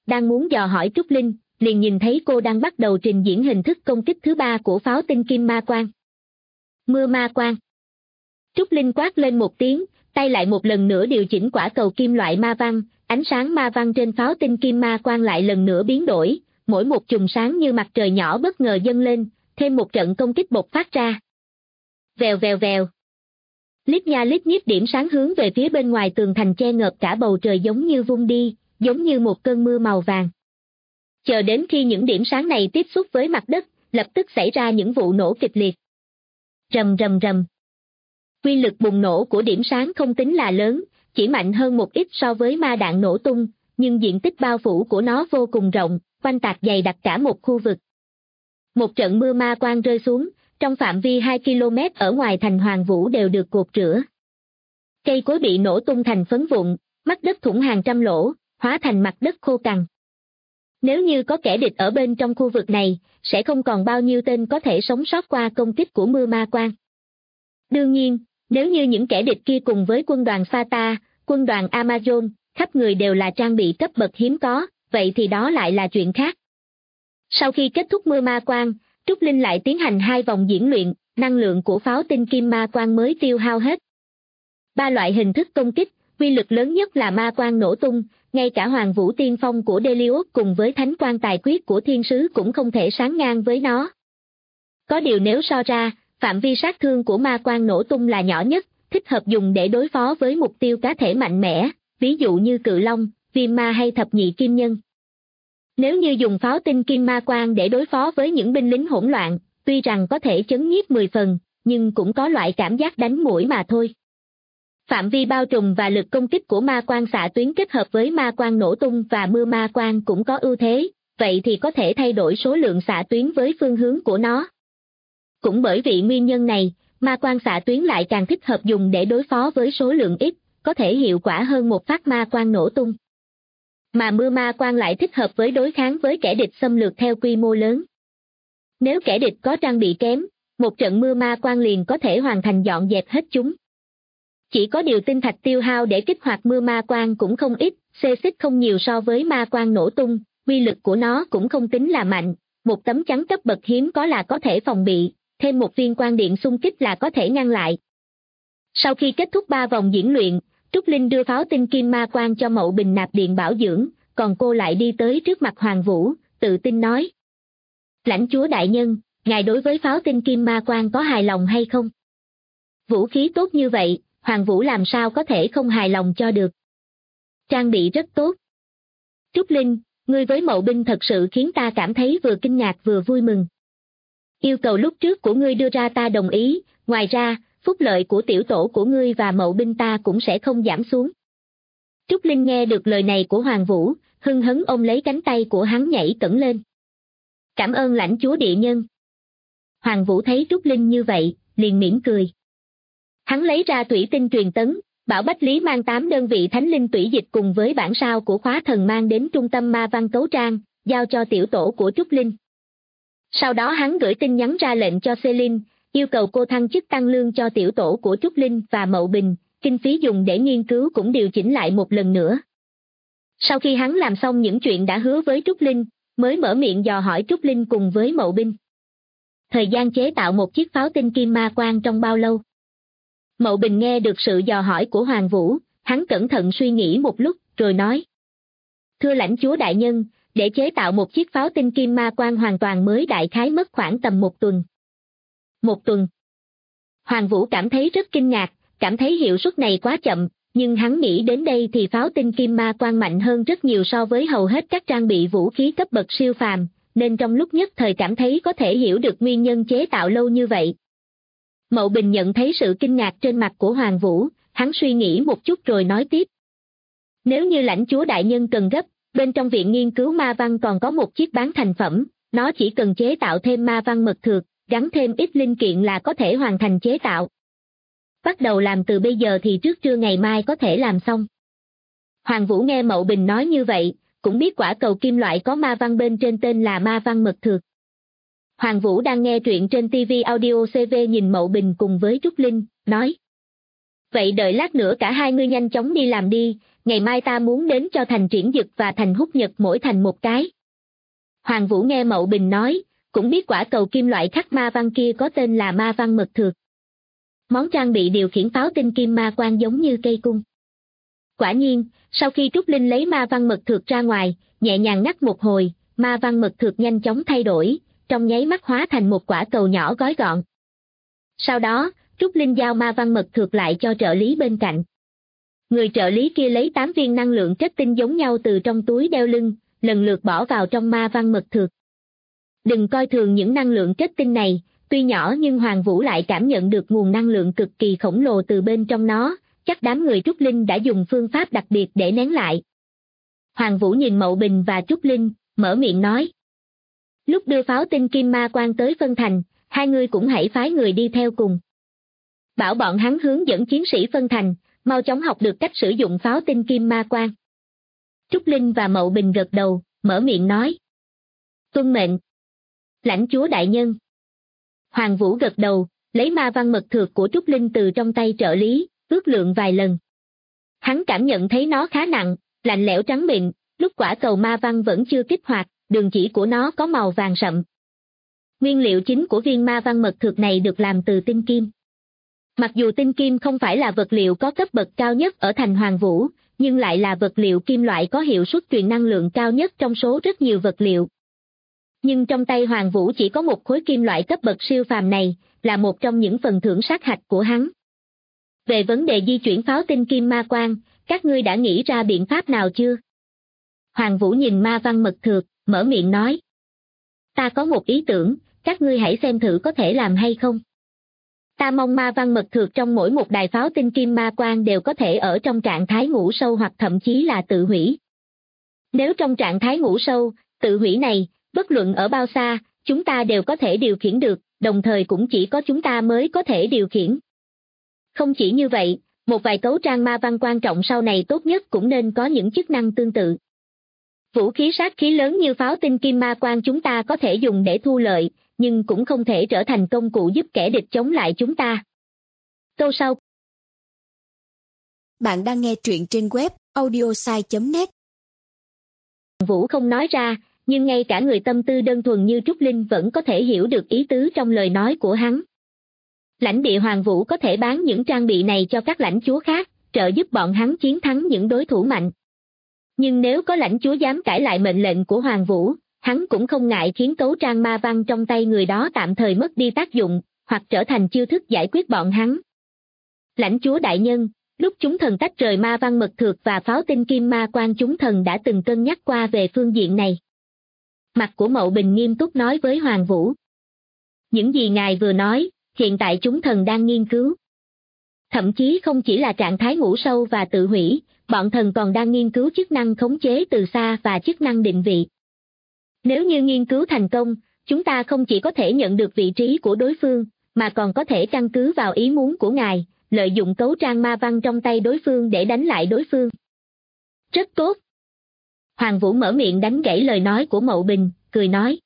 đang muốn dò hỏi Trúc Linh, liền nhìn thấy cô đang bắt đầu trình diễn hình thức công kích thứ 3 của pháo tinh kim ma quang. Mưa ma quang. Trúc Linh quát lên một tiếng, tay lại một lần nữa điều chỉnh quả cầu kim loại ma văn, ánh sáng ma văn trên pháo tinh kim ma quang lại lần nữa biến đổi, mỗi một chùm sáng như mặt trời nhỏ bất ngờ dâng lên, thêm một trận công kích bộc phát ra. Vèo vèo vèo. Lít nha lít nhít điểm sáng hướng về phía bên ngoài tường thành che ngợp cả bầu trời giống như vung đi, giống như một cơn mưa màu vàng. Chờ đến khi những điểm sáng này tiếp xúc với mặt đất, lập tức xảy ra những vụ nổ kịch liệt. Rầm rầm rầm. Quy lực bùng nổ của điểm sáng không tính là lớn, chỉ mạnh hơn một ít so với ma đạn nổ tung, nhưng diện tích bao phủ của nó vô cùng rộng, quanh tạc dày đặc cả một khu vực. Một trận mưa ma quang rơi xuống, trong phạm vi 2 km ở ngoài thành Hoàng Vũ đều được cột rửa. Cây cối bị nổ tung thành phấn vụn, mắt đất thủng hàng trăm lỗ, hóa thành mặt đất khô cằn. Nếu như có kẻ địch ở bên trong khu vực này, sẽ không còn bao nhiêu tên có thể sống sót qua công kích của mưa ma quang. Đương nhiên, nếu như những kẻ địch kia cùng với quân đoàn Sparta, quân đoàn Amazon, khắp người đều là trang bị cấp bậc hiếm có, vậy thì đó lại là chuyện khác. Sau khi kết thúc mưa ma quang, Trúc Linh lại tiến hành 2 vòng diễn luyện, năng lượng của pháo tinh kim ma quang mới tiêu hao hết. 3 loại hình thức công kích, uy lực lớn nhất là ma quang nổ tung, ngay cả Hoàng Vũ Tiên Phong của Delius cùng với Thánh Quang Tài Quyết của Thiên Sứ cũng không thể sánh ngang với nó. Có điều nếu so ra, phạm vi sát thương của ma quang nổ tung là nhỏ nhất, thích hợp dùng để đối phó với mục tiêu cá thể mạnh mẽ, ví dụ như Cự Long, Viêm Ma hay Thập Nhị Kim Nhân. Nếu như dùng pháo tinh kim ma quang để đối phó với những binh lính hỗn loạn, tuy rằng có thể chấn nhiếp 10 phần, nhưng cũng có loại cảm giác đánh mũi mà thôi. Phạm vi bao trùm và lực công kích của ma quang xạ tuyến kết hợp với ma quang nổ tung và mưa ma quang cũng có ưu thế, vậy thì có thể thay đổi số lượng xạ tuyến với phương hướng của nó. Cũng bởi vì nguyên nhân này, ma quang xạ tuyến lại càng thích hợp dùng để đối phó với số lượng ít, có thể hiệu quả hơn một phát ma quang nổ tung. Mà mưa ma quang lại thích hợp với đối kháng với kẻ địch xâm lược theo quy mô lớn. Nếu kẻ địch có trang bị kém, một trận mưa ma quang liền có thể hoàn thành dọn dẹp hết chúng. Chỉ có điều tinh thạch tiêu hao để kích hoạt mưa ma quang cũng không ít, xê xích không nhiều so với ma quang nổ tung, uy lực của nó cũng không tính là mạnh, một tấm chắn cấp bậc hiếm có là có thể phòng bị, thêm một viên quang điện xung kích là có thể ngăn lại. Sau khi kết thúc 3 vòng diễn luyện, Trúc Linh đưa pháo tinh kim ma quang cho Mậu Bình nạp điện bảo dưỡng, còn cô lại đi tới trước mặt Hoàng Vũ, tự tin nói. Lãnh chúa đại nhân, ngài đối với pháo tinh kim ma quang có hài lòng hay không? Vũ khí tốt như vậy, Hoàng Vũ làm sao có thể không hài lòng cho được. Trang bị rất tốt. Trúc Linh, ngươi với Mậu Binh thật sự khiến ta cảm thấy vừa kinh ngạc vừa vui mừng. Yêu cầu lúc trước của ngươi đưa ra ta đồng ý, ngoài ra, phúc lợi của tiểu tổ của ngươi và Mậu Binh ta cũng sẽ không giảm xuống. Trúc Linh nghe được lời này của Hoàng Vũ, hưng hấn ôm lấy cánh tay của hắn nhảy cẫng lên. Cảm ơn lãnh chúa địa nhân. Hoàng Vũ thấy Trúc Linh như vậy, liền mỉm cười. Hắn lấy ra thủy tinh truyền tấn, bảo Bách Lý mang 8 đơn vị thánh linh tủy dịch cùng với bản sao của khóa thần mang đến trung tâm ma văn cấu trang, giao cho tiểu tổ của Trúc Linh. Sau đó hắn gửi tin nhắn ra lệnh cho Celine, yêu cầu cô thăng chức tăng lương cho tiểu tổ của Trúc Linh và Mậu Bình, kinh phí dùng để nghiên cứu cũng điều chỉnh lại một lần nữa. Sau khi hắn làm xong những chuyện đã hứa với Trúc Linh, mới mở miệng dò hỏi Trúc Linh cùng với Mậu Binh. Thời gian chế tạo một chiếc pháo tinh kim ma quang trong bao lâu? Mậu Bình nghe được sự dò hỏi của Hoàng Vũ, hắn cẩn thận suy nghĩ một lúc, rồi nói. Thưa lãnh chúa đại nhân, để chế tạo một chiếc pháo tinh kim ma quang hoàn toàn mới đại khái mất khoảng tầm 1 tuần. 1 tuần. Hoàng Vũ cảm thấy rất kinh ngạc, cảm thấy hiệu suất này quá chậm, nhưng hắn nghĩ đến đây thì pháo tinh kim ma quang mạnh hơn rất nhiều so với hầu hết các trang bị vũ khí cấp bậc siêu phàm, nên trong lúc nhất thời cảm thấy có thể hiểu được nguyên nhân chế tạo lâu như vậy. Mậu Bình nhận thấy sự kinh ngạc trên mặt của Hoàng Vũ, hắn suy nghĩ một chút rồi nói tiếp. Nếu như lãnh chúa đại nhân cần gấp, bên trong viện nghiên cứu ma văn còn có một chiếc bán thành phẩm, nó chỉ cần chế tạo thêm ma văn mật thược, gắn thêm ít linh kiện là có thể hoàn thành chế tạo. Bắt đầu làm từ bây giờ thì trước trưa ngày mai có thể làm xong. Hoàng Vũ nghe Mậu Bình nói như vậy, cũng biết quả cầu kim loại có ma văn bên trên tên là ma văn mật thược. Hoàng Vũ đang nghe truyện trên TV Audio CV nhìn Mậu Bình cùng với Trúc Linh, nói. Vậy đợi lát nữa cả hai ngươi nhanh chóng đi làm đi, ngày mai ta muốn đến cho thành Triển Dực và thành Húc Nhật mỗi thành một cái. Hoàng Vũ nghe Mậu Bình nói, cũng biết quả cầu kim loại khắc ma văn kia có tên là ma văn mật thược. Món trang bị điều khiển pháo tinh kim ma quang giống như cây cung. Quả nhiên, sau khi Trúc Linh lấy ma văn mật thược ra ngoài, nhẹ nhàng ngắt một hồi, ma văn mật thược nhanh chóng thay đổi, trong nháy mắt hóa thành một quả cầu nhỏ gói gọn. Sau đó, Trúc Linh giao ma văn mật thược lại cho trợ lý bên cạnh. Người trợ lý kia lấy 8 viên năng lượng kết tinh giống nhau từ trong túi đeo lưng, lần lượt bỏ vào trong ma văn mật thược. Đừng coi thường những năng lượng kết tinh này, tuy nhỏ nhưng Hoàng Vũ lại cảm nhận được nguồn năng lượng cực kỳ khổng lồ từ bên trong nó, chắc đám người Trúc Linh đã dùng phương pháp đặc biệt để nén lại. Hoàng Vũ nhìn Mậu Bình và Trúc Linh, mở miệng nói. Lúc đưa pháo tinh kim ma quang tới phân thành, hai người cũng hãy phái người đi theo cùng. Bảo bọn hắn hướng dẫn chiến sĩ phân thành, mau chóng học được cách sử dụng pháo tinh kim ma quang. Trúc Linh và Mậu Bình gật đầu, mở miệng nói. Tuân mệnh. Lãnh chúa đại nhân. Hoàng Vũ gật đầu, lấy ma văn mật thược của Trúc Linh từ trong tay trợ lý, ước lượng vài lần. Hắn cảm nhận thấy nó khá nặng, lạnh lẽo trắng mịn, lúc quả cầu ma văn vẫn chưa kích hoạt, đường chỉ của nó có màu vàng sậm. Nguyên liệu chính của viên ma văn mật thược này được làm từ tinh kim. Mặc dù tinh kim không phải là vật liệu có cấp bậc cao nhất ở thành Hoàng Vũ, nhưng lại là vật liệu kim loại có hiệu suất truyền năng lượng cao nhất trong số rất nhiều vật liệu. Nhưng trong tay Hoàng Vũ chỉ có một khối kim loại cấp bậc siêu phàm này, là một trong những phần thưởng sát hạch của hắn. Về vấn đề di chuyển pháo tinh kim ma quang, các ngươi đã nghĩ ra biện pháp nào chưa? Hoàng Vũ nhìn ma văn mật thược, mở miệng nói. Ta có một ý tưởng, các ngươi hãy xem thử có thể làm hay không. Ta mong ma văn mật thược trong mỗi một đài pháo tinh kim ma quang đều có thể ở trong trạng thái ngủ sâu hoặc thậm chí là tự hủy. Nếu trong trạng thái ngủ sâu, tự hủy này, bất luận ở bao xa, chúng ta đều có thể điều khiển được, đồng thời cũng chỉ có chúng ta mới có thể điều khiển. Không chỉ như vậy, một vài cấu trang ma văn quan trọng sau này tốt nhất cũng nên có những chức năng tương tự. Vũ khí sát khí lớn như pháo tinh kim ma quang chúng ta có thể dùng để thu lợi, nhưng cũng không thể trở thành công cụ giúp kẻ địch chống lại chúng ta. Câu sau. Bạn đang nghe truyện trên web audiosai.net. Vũ không nói ra, nhưng ngay cả người tâm tư đơn thuần như Trúc Linh vẫn có thể hiểu được ý tứ trong lời nói của hắn. Lãnh địa Hoàng Vũ có thể bán những trang bị này cho các lãnh chúa khác, trợ giúp bọn hắn chiến thắng những đối thủ mạnh. Nhưng nếu có lãnh chúa dám cãi lại mệnh lệnh của Hoàng Vũ, hắn cũng không ngại khiến cấu trang ma văn trong tay người đó tạm thời mất đi tác dụng, hoặc trở thành chiêu thức giải quyết bọn hắn. Lãnh chúa đại nhân, lúc chúng thần tách rời ma văn mật thược và pháo tinh kim ma quang chúng thần đã từng cân nhắc qua về phương diện này. Mặt của Mậu Bình nghiêm túc nói với Hoàng Vũ. Những gì ngài vừa nói, hiện tại chúng thần đang nghiên cứu. Thậm chí không chỉ là trạng thái ngủ sâu và tự hủy, bọn thần còn đang nghiên cứu chức năng khống chế từ xa và chức năng định vị. Nếu như nghiên cứu thành công, chúng ta không chỉ có thể nhận được vị trí của đối phương, mà còn có thể căn cứ vào ý muốn của ngài, lợi dụng cấu trang ma văn trong tay đối phương để đánh lại đối phương. Rất tốt. Hoàng Vũ mở miệng đánh gãy lời nói của Mậu Bình, cười nói.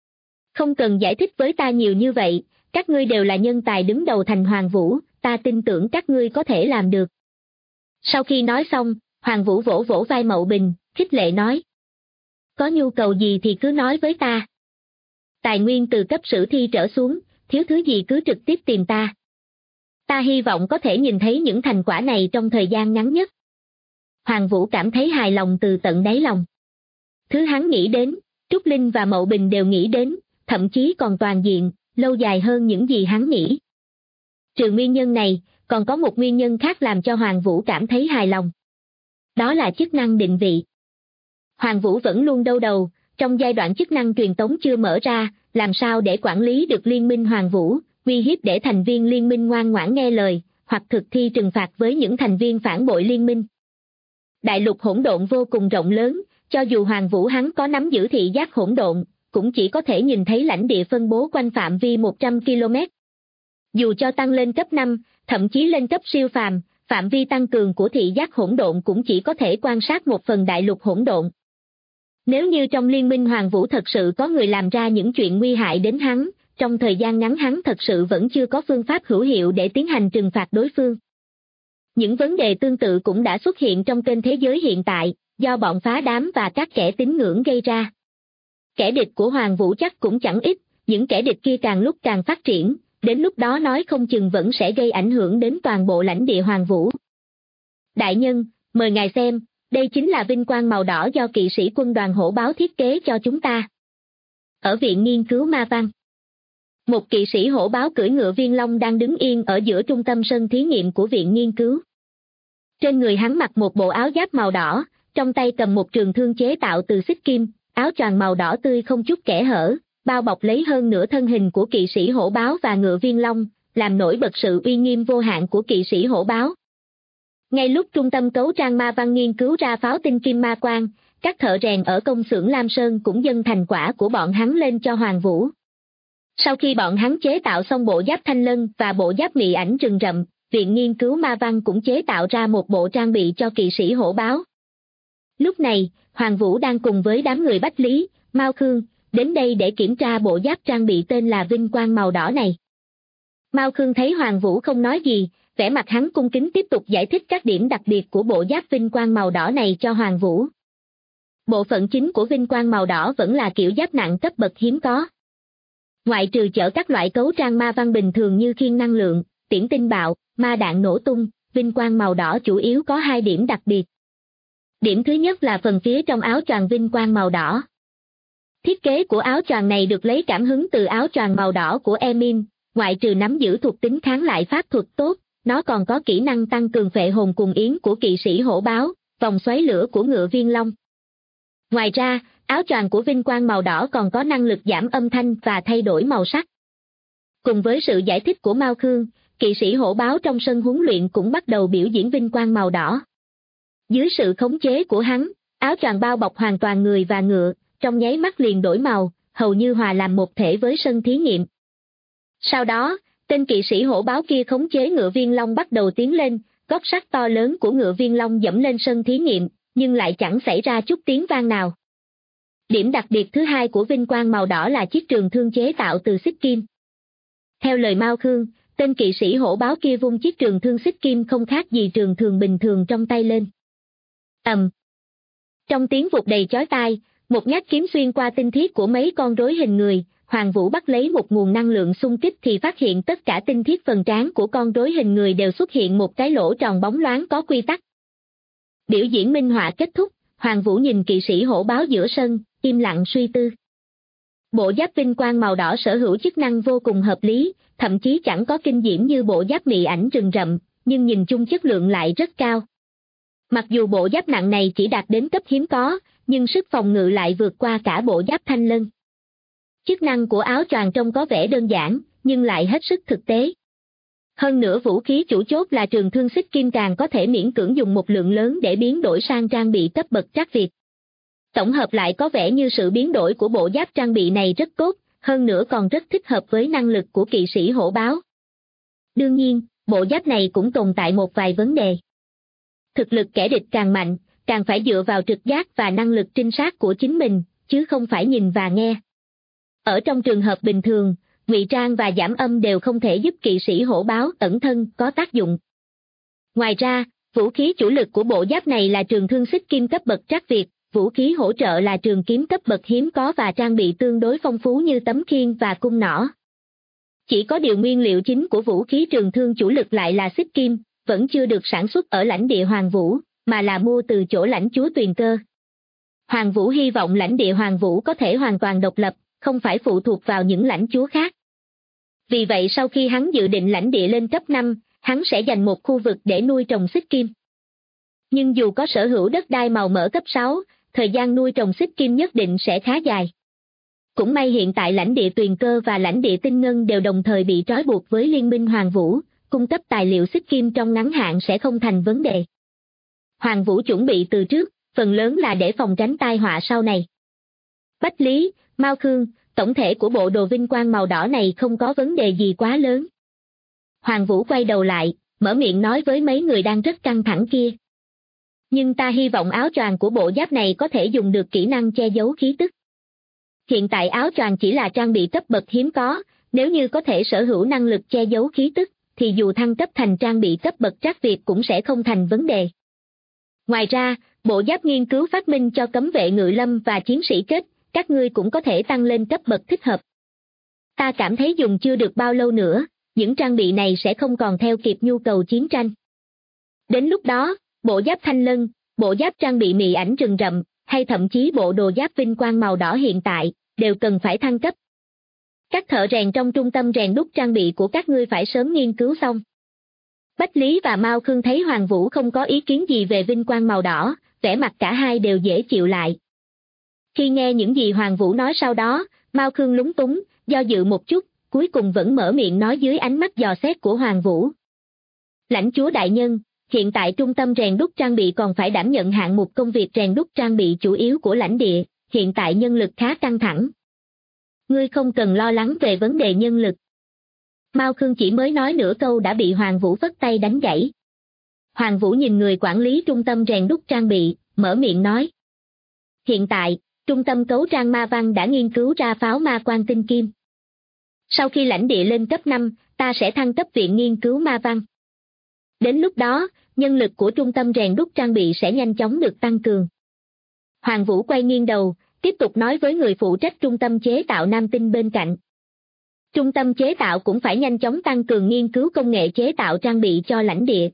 Không cần giải thích với ta nhiều như vậy, các ngươi đều là nhân tài đứng đầu thành Hoàng Vũ, ta tin tưởng các ngươi có thể làm được. Sau khi nói xong, Hoàng Vũ vỗ vỗ vai Mậu Bình, khích lệ nói. Có nhu cầu gì thì cứ nói với ta. Tài nguyên từ cấp sử thi trở xuống, thiếu thứ gì cứ trực tiếp tìm ta. Ta hy vọng có thể nhìn thấy những thành quả này trong thời gian ngắn nhất. Hoàng Vũ cảm thấy hài lòng từ tận đáy lòng. Thứ hắn nghĩ đến, Trúc Linh và Mậu Bình đều nghĩ đến, thậm chí còn toàn diện, lâu dài hơn những gì hắn nghĩ. Trừ nguyên nhân này, còn có một nguyên nhân khác làm cho Hoàng Vũ cảm thấy hài lòng. Đó là chức năng định vị. Hoàng Vũ vẫn luôn đau đầu, trong giai đoạn chức năng truyền tống chưa mở ra, làm sao để quản lý được liên minh Hoàng Vũ, uy hiếp để thành viên liên minh ngoan ngoãn nghe lời, hoặc thực thi trừng phạt với những thành viên phản bội liên minh. Đại lục hỗn độn vô cùng rộng lớn, cho dù Hoàng Vũ hắn có nắm giữ thị giác hỗn độn, cũng chỉ có thể nhìn thấy lãnh địa phân bố quanh phạm vi 100 km. Dù cho tăng lên cấp 5, thậm chí lên cấp siêu phàm, phạm vi tăng cường của thị giác hỗn độn cũng chỉ có thể quan sát một phần đại lục hỗn độn. Nếu như trong liên minh Hoàng Vũ thật sự có người làm ra những chuyện nguy hại đến hắn, trong thời gian ngắn hắn thật sự vẫn chưa có phương pháp hữu hiệu để tiến hành trừng phạt đối phương. Những vấn đề tương tự cũng đã xuất hiện trong kênh thế giới hiện tại, do bọn phá đám và các kẻ tín ngưỡng gây ra. Kẻ địch của Hoàng Vũ chắc cũng chẳng ít, những kẻ địch kia càng lúc càng phát triển, đến lúc đó nói không chừng vẫn sẽ gây ảnh hưởng đến toàn bộ lãnh địa Hoàng Vũ. Đại nhân, mời ngài xem, đây chính là vinh quang màu đỏ do kỵ sĩ quân đoàn hổ báo thiết kế cho chúng ta. Ở viện nghiên cứu ma văn, một kỵ sĩ hổ báo cưỡi ngựa viên long đang đứng yên ở giữa trung tâm sân thí nghiệm của viện nghiên cứu. Trên người hắn mặc một bộ áo giáp màu đỏ, trong tay cầm một trường thương chế tạo từ xích kim, áo choàng màu đỏ tươi không chút kẽ hở, bao bọc lấy hơn nửa thân hình của kỵ sĩ hổ báo và ngựa viên long, làm nổi bật sự uy nghiêm vô hạn của kỵ sĩ hổ báo. Ngay lúc trung tâm cấu trang ma văn nghiên cứu ra pháo tinh kim ma quang, các thợ rèn ở công xưởng Lam Sơn cũng dâng thành quả của bọn hắn lên cho Hoàng Vũ. Sau khi bọn hắn chế tạo xong bộ giáp thanh lân và bộ giáp mị ảnh rừng rậm, viện nghiên cứu ma văn cũng chế tạo ra một bộ trang bị cho kỵ sĩ hổ báo. Lúc này, Hoàng Vũ đang cùng với đám người Bách Lý, Mao Khương, đến đây để kiểm tra bộ giáp trang bị tên là vinh quang màu đỏ này. Mao Khương thấy Hoàng Vũ không nói gì, vẻ mặt hắn cung kính tiếp tục giải thích các điểm đặc biệt của bộ giáp vinh quang màu đỏ này cho Hoàng Vũ. Bộ phận chính của vinh quang màu đỏ vẫn là kiểu giáp nặng cấp bậc hiếm có. Ngoại trừ chở các loại cấu trang ma văn bình thường như khiên năng lượng, tiễn tinh bạo, ma đạn nổ tung, vinh quang màu đỏ chủ yếu có 2 điểm đặc biệt. Điểm thứ nhất là phần phía trong áo choàng vinh quang màu đỏ. Thiết kế của áo choàng này được lấy cảm hứng từ áo choàng màu đỏ của Emin, ngoại trừ nắm giữ thuộc tính kháng lại pháp thuật tốt, nó còn có kỹ năng tăng cường phệ hồn cùng yến của kỵ sĩ hổ báo, vòng xoáy lửa của ngựa viên long. Ngoài ra, áo choàng của vinh quang màu đỏ còn có năng lực giảm âm thanh và thay đổi màu sắc. Cùng với sự giải thích của Mao Khương, kỵ sĩ hổ báo trong sân huấn luyện cũng bắt đầu biểu diễn vinh quang màu đỏ. Dưới sự khống chế của hắn, áo choàng bao bọc hoàn toàn người và ngựa, trong nháy mắt liền đổi màu, hầu như hòa làm một thể với sân thí nghiệm. Sau đó, tên kỵ sĩ hổ báo kia khống chế ngựa viên long bắt đầu tiến lên, gót sắt to lớn của ngựa viên long dẫm lên sân thí nghiệm, nhưng lại chẳng xảy ra chút tiếng vang nào. Điểm đặc biệt thứ hai của vinh quang màu đỏ là chiếc trường thương chế tạo từ xích kim. Theo lời Mao Khương, tên kỵ sĩ hổ báo kia vung chiếc trường thương xích kim không khác gì trường thường bình thường trong tay lên. Trong tiếng vụt đầy chói tai, một nhát kiếm xuyên qua tinh thiết của mấy con rối hình người, Hoàng Vũ bắt lấy một nguồn năng lượng xung kích thì phát hiện tất cả tinh thiết phần trán của con rối hình người đều xuất hiện một cái lỗ tròn bóng loáng có quy tắc. Biểu diễn minh họa kết thúc, Hoàng Vũ nhìn kỵ sĩ hổ báo giữa sân, im lặng suy tư. Bộ giáp vinh quang màu đỏ sở hữu chức năng vô cùng hợp lý, thậm chí chẳng có kinh diễm như bộ giáp mị ảnh rừng rậm, nhưng nhìn chung chất lượng lại rất cao. Mặc dù bộ giáp nặng này chỉ đạt đến cấp hiếm có, nhưng sức phòng ngự lại vượt qua cả bộ giáp thanh lân. Chức năng của áo choàng trông có vẻ đơn giản, nhưng lại hết sức thực tế. Hơn nữa vũ khí chủ chốt là trường thương xích kim càng có thể miễn cưỡng dùng một lượng lớn để biến đổi sang trang bị cấp bậc trắc Việt. Tổng hợp lại có vẻ như sự biến đổi của bộ giáp trang bị này rất tốt, hơn nữa còn rất thích hợp với năng lực của kỵ sĩ hổ báo. Đương nhiên, bộ giáp này cũng tồn tại một vài vấn đề. Thực lực kẻ địch càng mạnh, càng phải dựa vào trực giác và năng lực trinh sát của chính mình, chứ không phải nhìn và nghe. Ở trong trường hợp bình thường, ngụy trang và giảm âm đều không thể giúp kỵ sĩ hổ báo ẩn thân có tác dụng. Ngoài ra, vũ khí chủ lực của bộ giáp này là trường thương xích kim cấp bậc trắc Việt, vũ khí hỗ trợ là trường kiếm cấp bậc hiếm có và trang bị tương đối phong phú như tấm khiên và cung nỏ. Chỉ có điều nguyên liệu chính của vũ khí trường thương chủ lực lại là xích kim, vẫn chưa được sản xuất ở lãnh địa Hoàng Vũ, mà là mua từ chỗ lãnh chúa Tuyền Cơ. Hoàng Vũ hy vọng lãnh địa Hoàng Vũ có thể hoàn toàn độc lập, không phải phụ thuộc vào những lãnh chúa khác. Vì vậy sau khi hắn dự định lãnh địa lên cấp 5, hắn sẽ dành một khu vực để nuôi trồng xích kim. Nhưng dù có sở hữu đất đai màu mỡ cấp 6, thời gian nuôi trồng xích kim nhất định sẽ khá dài. Cũng may hiện tại lãnh địa Tuyền Cơ và lãnh địa Tinh Ngân đều đồng thời bị trói buộc với Liên minh Hoàng Vũ, cung cấp tài liệu xích kim trong ngắn hạn sẽ không thành vấn đề. Hoàng Vũ chuẩn bị từ trước, phần lớn là để phòng tránh tai họa sau này. Bách Lý, Mao Khương, tổng thể của bộ đồ vinh quang màu đỏ này không có vấn đề gì quá lớn. Hoàng Vũ quay đầu lại, mở miệng nói với mấy người đang rất căng thẳng kia. Nhưng ta hy vọng áo choàng của bộ giáp này có thể dùng được kỹ năng che giấu khí tức. Hiện tại áo choàng chỉ là trang bị cấp bậc hiếm có, nếu như có thể sở hữu năng lực che giấu khí tức, thì dù thăng cấp thành trang bị cấp bậc trác Việt cũng sẽ không thành vấn đề. Ngoài ra, bộ giáp nghiên cứu phát minh cho cấm vệ ngự lâm và chiến sĩ kết, các ngươi cũng có thể tăng lên cấp bậc thích hợp. Ta cảm thấy dùng chưa được bao lâu nữa, những trang bị này sẽ không còn theo kịp nhu cầu chiến tranh. Đến lúc đó, bộ giáp thanh lân, bộ giáp trang bị mị ảnh rừng rậm, hay thậm chí bộ đồ giáp vinh quang màu đỏ hiện tại, đều cần phải thăng cấp. Các thợ rèn trong trung tâm rèn đúc trang bị của các ngươi phải sớm nghiên cứu xong. Bách Lý và Mao Khương thấy Hoàng Vũ không có ý kiến gì về vinh quang màu đỏ, vẻ mặt cả hai đều dễ chịu lại. Khi nghe những gì Hoàng Vũ nói sau đó, Mao Khương lúng túng, do dự một chút, cuối cùng vẫn mở miệng nói dưới ánh mắt dò xét của Hoàng Vũ. Lãnh chúa đại nhân, hiện tại trung tâm rèn đúc trang bị còn phải đảm nhận hạng mục công việc rèn đúc trang bị chủ yếu của lãnh địa, hiện tại nhân lực khá căng thẳng. Ngươi không cần lo lắng về vấn đề nhân lực. Mao Khương chỉ mới nói nửa câu đã bị Hoàng Vũ phất tay đánh gãy. Hoàng Vũ nhìn người quản lý trung tâm rèn đúc trang bị, mở miệng nói. Hiện tại, trung tâm cấu trang ma văn đã nghiên cứu ra pháo ma quang tinh kim. Sau khi lãnh địa lên cấp 5, ta sẽ thăng cấp viện nghiên cứu ma văn. Đến lúc đó, nhân lực của trung tâm rèn đúc trang bị sẽ nhanh chóng được tăng cường. Hoàng Vũ quay nghiêng đầu, tiếp tục nói với người phụ trách trung tâm chế tạo Nam Tinh bên cạnh. Trung tâm chế tạo cũng phải nhanh chóng tăng cường nghiên cứu công nghệ chế tạo trang bị cho lãnh địa.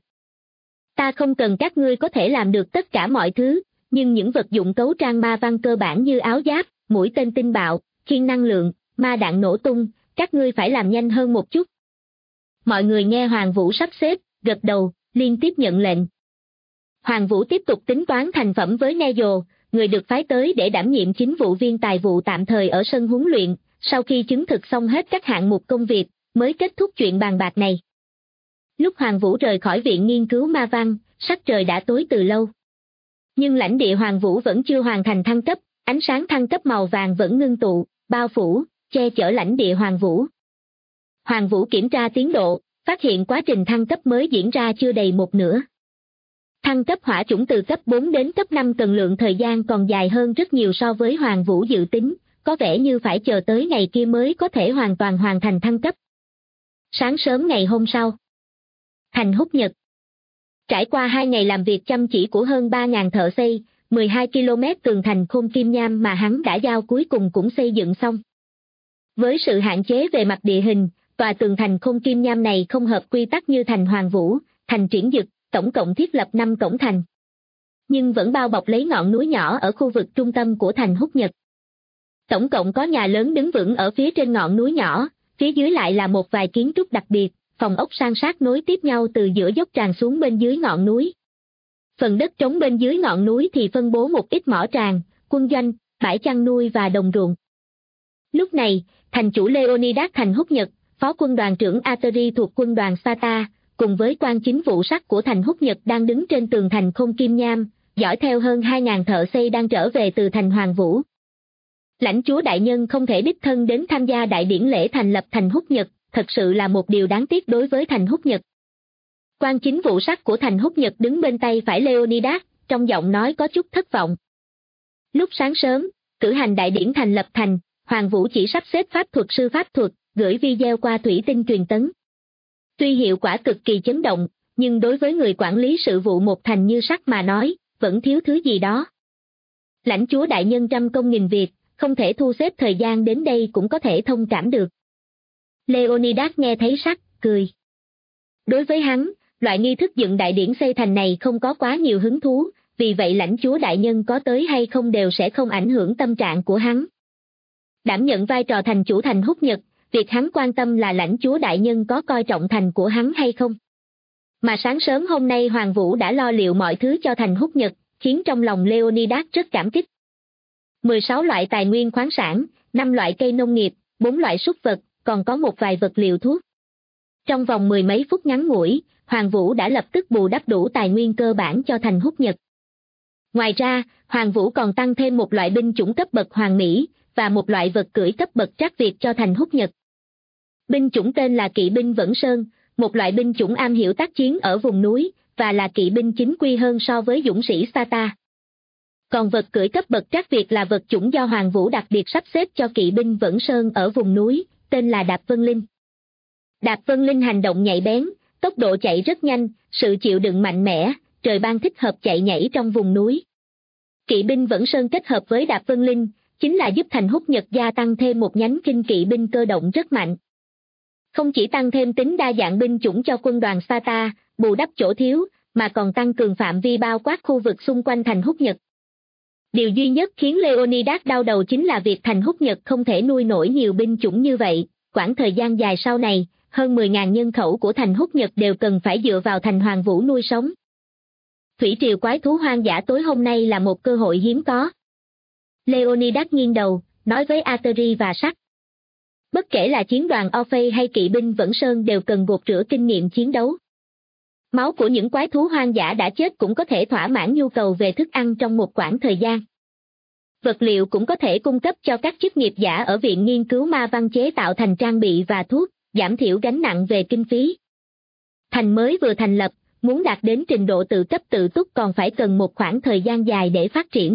Ta không cần các ngươi có thể làm được tất cả mọi thứ, nhưng những vật dụng cấu trang ma văn cơ bản như áo giáp, mũi tên tinh bạo, khiên năng lượng, ma đạn nổ tung, các ngươi phải làm nhanh hơn một chút. Mọi người nghe Hoàng Vũ sắp xếp, gật đầu, liên tiếp nhận lệnh. Hoàng Vũ tiếp tục tính toán thành phẩm với Nejo, người được phái tới để đảm nhiệm chính vụ viên tài vụ tạm thời ở sân huấn luyện, sau khi chứng thực xong hết các hạng mục công việc, mới kết thúc chuyện bàn bạc này. Lúc Hoàng Vũ rời khỏi viện nghiên cứu ma văn, sắc trời đã tối từ lâu. Nhưng lãnh địa Hoàng Vũ vẫn chưa hoàn thành thăng cấp, ánh sáng thăng cấp màu vàng vẫn ngưng tụ, bao phủ, che chở lãnh địa Hoàng Vũ. Hoàng Vũ kiểm tra tiến độ, phát hiện quá trình thăng cấp mới diễn ra chưa đầy một nửa. Thăng cấp hỏa chủng từ cấp 4 đến cấp 5 cần lượng thời gian còn dài hơn rất nhiều so với Hoàng Vũ dự tính, có vẻ như phải chờ tới ngày kia mới có thể hoàn toàn hoàn thành thăng cấp. Sáng sớm ngày hôm sau, thành Húc Nhật. Trải qua 2 ngày làm việc chăm chỉ của hơn 3.000 thợ xây, 12 km tường thành khôn kim nham mà hắn đã giao cuối cùng cũng xây dựng xong. Với sự hạn chế về mặt địa hình, tòa tường thành khôn kim nham này không hợp quy tắc như thành Hoàng Vũ, thành Triển Dực, tổng cộng thiết lập 5 cổng thành. Nhưng vẫn bao bọc lấy ngọn núi nhỏ ở khu vực trung tâm của thành Húc Nhật. Tổng cộng có nhà lớn đứng vững ở phía trên ngọn núi nhỏ, phía dưới lại là một vài kiến trúc đặc biệt, phòng ốc san sát nối tiếp nhau từ giữa dốc tràn xuống bên dưới ngọn núi. Phần đất trống bên dưới ngọn núi thì phân bố một ít mỏ tràng, quân doanh, bãi chăn nuôi và đồng ruộng. Lúc này, thành chủ Leonidas thành Húc Nhật, phó quân đoàn trưởng Ateri thuộc quân đoàn Sparta, cùng với quan chính vụ sắt của thành Húc Nhật đang đứng trên tường thành khôn kim nham, dõi theo hơn 2.000 thợ xây đang trở về từ thành Hoàng Vũ. Lãnh chúa đại nhân không thể đích thân đến tham gia đại điển lễ thành lập thành Húc Nhật, thật sự là một điều đáng tiếc đối với thành Húc Nhật. Quan chính vụ sắt của thành Húc Nhật đứng bên tay phải Leonidas, trong giọng nói có chút thất vọng. Lúc sáng sớm, cử hành đại điển thành lập thành, Hoàng Vũ chỉ sắp xếp pháp thuật, gửi video qua thủy tinh truyền tấn. Tuy hiệu quả cực kỳ chấn động, nhưng đối với người quản lý sự vụ một thành như sắt mà nói, vẫn thiếu thứ gì đó. Lãnh chúa đại nhân trăm công nghìn việc, không thể thu xếp thời gian đến đây cũng có thể thông cảm được. Leonidas nghe thấy sắt, cười. Đối với hắn, loại nghi thức dựng đại điển xây thành này không có quá nhiều hứng thú, vì vậy lãnh chúa đại nhân có tới hay không đều sẽ không ảnh hưởng tâm trạng của hắn. Đảm nhận vai trò thành chủ thành Húc Nhật, việc hắn quan tâm là lãnh chúa đại nhân có coi trọng thành của hắn hay không. Mà sáng sớm hôm nay Hoàng Vũ đã lo liệu mọi thứ cho thành Húc Nhật, khiến trong lòng Leonidas rất cảm kích. 16 loại tài nguyên khoáng sản, 5 loại cây nông nghiệp, 4 loại súc vật, còn có một vài vật liệu thuốc. Trong vòng 10 mấy phút ngắn ngủi, Hoàng Vũ đã lập tức bù đắp đủ tài nguyên cơ bản cho thành Húc Nhật. Ngoài ra, Hoàng Vũ còn tăng thêm một loại binh chủng cấp bậc Hoàng Mỹ, và một loại vật cưỡi cấp bậc trác Việt cho thành Húc Nhật. Binh chủng tên là kỵ binh Vẫn Sơn, một loại binh chủng am hiểu tác chiến ở vùng núi, và là kỵ binh chính quy hơn so với dũng sĩ Sparta. Còn vật cưỡi cấp bậc trác Việt là vật chủng do Hoàng Vũ đặc biệt sắp xếp cho kỵ binh Vẫn Sơn ở vùng núi, tên là Đạp Vân Linh. Đạp Vân Linh hành động nhạy bén, tốc độ chạy rất nhanh, sự chịu đựng mạnh mẽ, trời ban thích hợp chạy nhảy trong vùng núi. Kỵ binh Vẫn Sơn kết hợp với Đạp Vân Linh, chính là giúp Thành Húc Nhật gia tăng thêm một nhánh kinh kỵ binh cơ động rất mạnh. Không chỉ tăng thêm tính đa dạng binh chủng cho quân đoàn Sparta, bù đắp chỗ thiếu, mà còn tăng cường phạm vi bao quát khu vực xung quanh Thành Húc Nhật. Điều duy nhất khiến Leonidas đau đầu chính là việc Thành Húc Nhật không thể nuôi nổi nhiều binh chủng như vậy. Quãng thời gian dài sau này, hơn 10.000 nhân khẩu của Thành Húc Nhật đều cần phải dựa vào Thành Hoàng Vũ nuôi sống. Thủy triều quái thú hoang dã tối hôm nay là một cơ hội hiếm có. Leonidas nghiêng đầu, nói với Ateri và Sắc. Bất kể là chiến đoàn Orphei hay kỵ binh Vẫn Sơn đều cần gột rửa kinh nghiệm chiến đấu. Máu của những quái thú hoang dã đã chết cũng có thể thỏa mãn nhu cầu về thức ăn trong một quãng thời gian. Vật liệu cũng có thể cung cấp cho các chức nghiệp giả ở Viện Nghiên cứu Ma Văn chế tạo thành trang bị và thuốc, giảm thiểu gánh nặng về kinh phí. Thành mới vừa thành lập, muốn đạt đến trình độ tự cấp tự túc còn phải cần một khoảng thời gian dài để phát triển.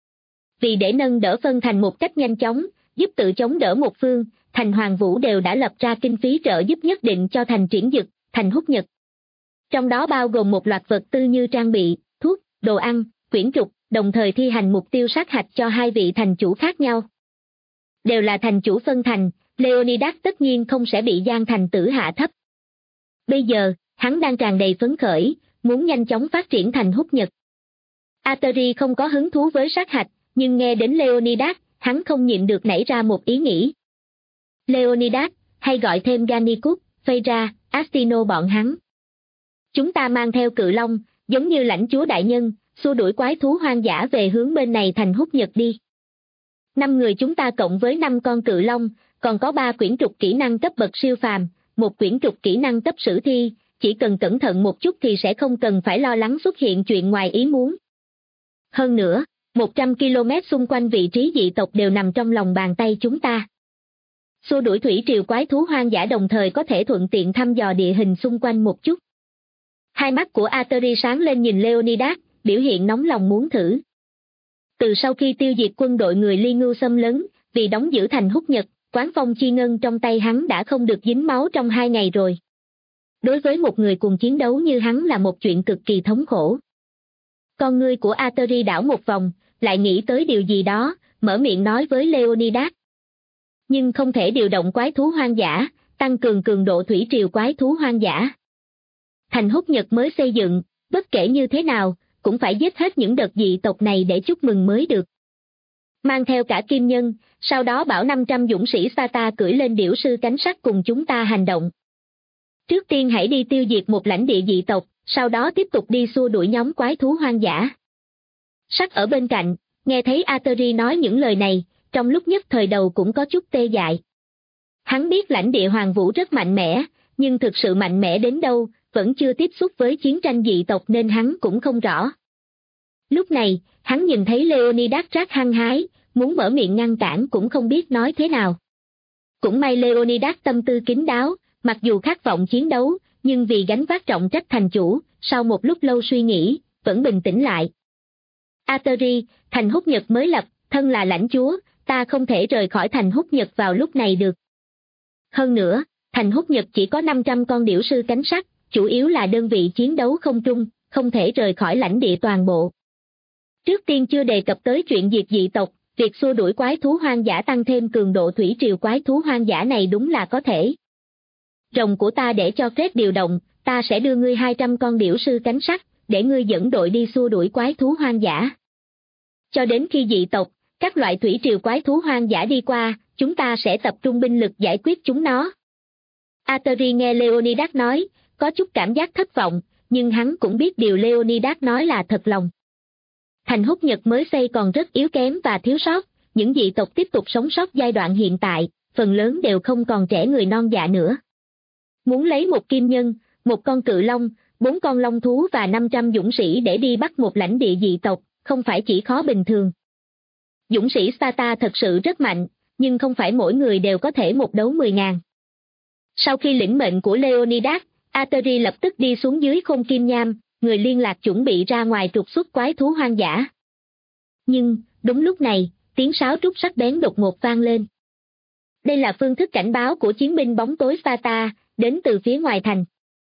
Vì để nâng đỡ phân thành một cách nhanh chóng, giúp tự chống đỡ một phương, Thành Hoàng Vũ đều đã lập ra kinh phí trợ giúp nhất định cho Thành Triển Dực, Thành Húc Nhật. Trong đó bao gồm một loạt vật tư như trang bị, thuốc, đồ ăn, quyển trục, đồng thời thi hành mục tiêu sát hạch cho 2 vị thành chủ khác nhau. Đều là thành chủ phân thành, Leonidas tất nhiên không sẽ bị Giang Thành Tử hạ thấp. Bây giờ, hắn đang tràn đầy phấn khởi, muốn nhanh chóng phát triển Thành Húc Nhật. Ateri không có hứng thú với sát hạch, nhưng nghe đến Leonidas, hắn không nhịn được nảy ra một ý nghĩ. Leonidas, hay gọi thêm Gannicus, Phaedra, Astino bọn hắn. Chúng ta mang theo cự long, giống như lãnh chúa đại nhân, xua đuổi quái thú hoang dã về hướng bên này Thành Húc Nhật đi. 5 người chúng ta cộng với 5 con cự long, còn có 3 quyển trục kỹ năng cấp bậc siêu phàm, một quyển trục kỹ năng cấp sử thi, chỉ cần cẩn thận một chút thì sẽ không cần phải lo lắng xuất hiện chuyện ngoài ý muốn. Hơn nữa, 100 km xung quanh vị trí dị tộc đều nằm trong lòng bàn tay chúng ta. Xua đuổi thủy triều quái thú hoang dã đồng thời có thể thuận tiện thăm dò địa hình xung quanh một chút. Hai mắt của Ateri sáng lên nhìn Leonidas, biểu hiện nóng lòng muốn thử. Từ sau khi tiêu diệt quân đội người Ly Ngưu xâm lấn, vì đóng giữ Thành Húc Nhật, quán phong chi ngân trong tay hắn đã không được dính máu trong 2 ngày rồi. Đối với một người cùng chiến đấu như hắn là một chuyện cực kỳ thống khổ. Con ngươi của Ateri đảo một vòng, lại nghĩ tới điều gì đó, mở miệng nói với Leonidas. Nhưng không thể điều động quái thú hoang dã, tăng cường cường độ thủy triều quái thú hoang dã. Thành Húc Nhật mới xây dựng, bất kể như thế nào, cũng phải giết hết những đợt dị tộc này để chúc mừng mới được. Mang theo cả kim nhân, sau đó bảo 500 dũng sĩ Sparta cưỡi lên điểu sư cánh sắt cùng chúng ta hành động. Trước tiên hãy đi tiêu diệt một lãnh địa dị tộc, sau đó tiếp tục đi xua đuổi nhóm quái thú hoang dã. Sắt ở bên cạnh, nghe thấy Ateri nói những lời này, trong lúc nhất thời đầu cũng có chút tê dại. Hắn biết lãnh địa Hoàng Vũ rất mạnh mẽ, nhưng thực sự mạnh mẽ đến đâu, vẫn chưa tiếp xúc với chiến tranh dị tộc nên hắn cũng không rõ. Lúc này, hắn nhìn thấy Leonidas rất hăng hái, muốn mở miệng ngăn cản cũng không biết nói thế nào. Cũng may Leonidas tâm tư kín đáo, mặc dù khát vọng chiến đấu, nhưng vì gánh vác trọng trách thành chủ, sau một lúc lâu suy nghĩ, vẫn bình tĩnh lại. Ateri, Thành Húc Nhật mới lập, thân là lãnh chúa, ta không thể rời khỏi Thành Húc Nhật vào lúc này được. Hơn nữa, Thành Húc Nhật chỉ có 500 con điểu sư cánh sắt, chủ yếu là đơn vị chiến đấu không trung, không thể rời khỏi lãnh địa toàn bộ. Trước tiên chưa đề cập tới chuyện diệt dị tộc, việc xua đuổi quái thú hoang dã tăng thêm cường độ thủy triều quái thú hoang dã này đúng là có thể. Rồng của ta để cho Fred điều động, ta sẽ đưa ngươi 200 con điểu sư cánh sắt, để ngươi dẫn đội đi xua đuổi quái thú hoang dã. Cho đến khi dị tộc, các loại thủy triều quái thú hoang dã đi qua, chúng ta sẽ tập trung binh lực giải quyết chúng nó. Ateri nghe Leonidas nói, có chút cảm giác thất vọng, nhưng hắn cũng biết điều Leonidas nói là thật lòng. Thành Húc Nhật mới xây còn rất yếu kém và thiếu sót, những dị tộc tiếp tục sống sót giai đoạn hiện tại, phần lớn đều không còn trẻ người non dạ nữa. Muốn lấy một kim nhân, một con cự long, 4 con long thú và 500 dũng sĩ để đi bắt một lãnh địa dị tộc, không phải chỉ khó bình thường. Dũng sĩ Sparta thật sự rất mạnh, nhưng không phải mỗi người đều có thể một đấu 10.000. Sau khi lĩnh mệnh của Leonidas, Ateri lập tức đi xuống dưới Khôn Kim Nham, người liên lạc chuẩn bị ra ngoài trục xuất quái thú hoang dã. Nhưng, đúng lúc này, tiếng sáo trúc sắc bén đột ngột vang lên. Đây là phương thức cảnh báo của chiến binh bóng tối Sparta, đến từ phía ngoài thành.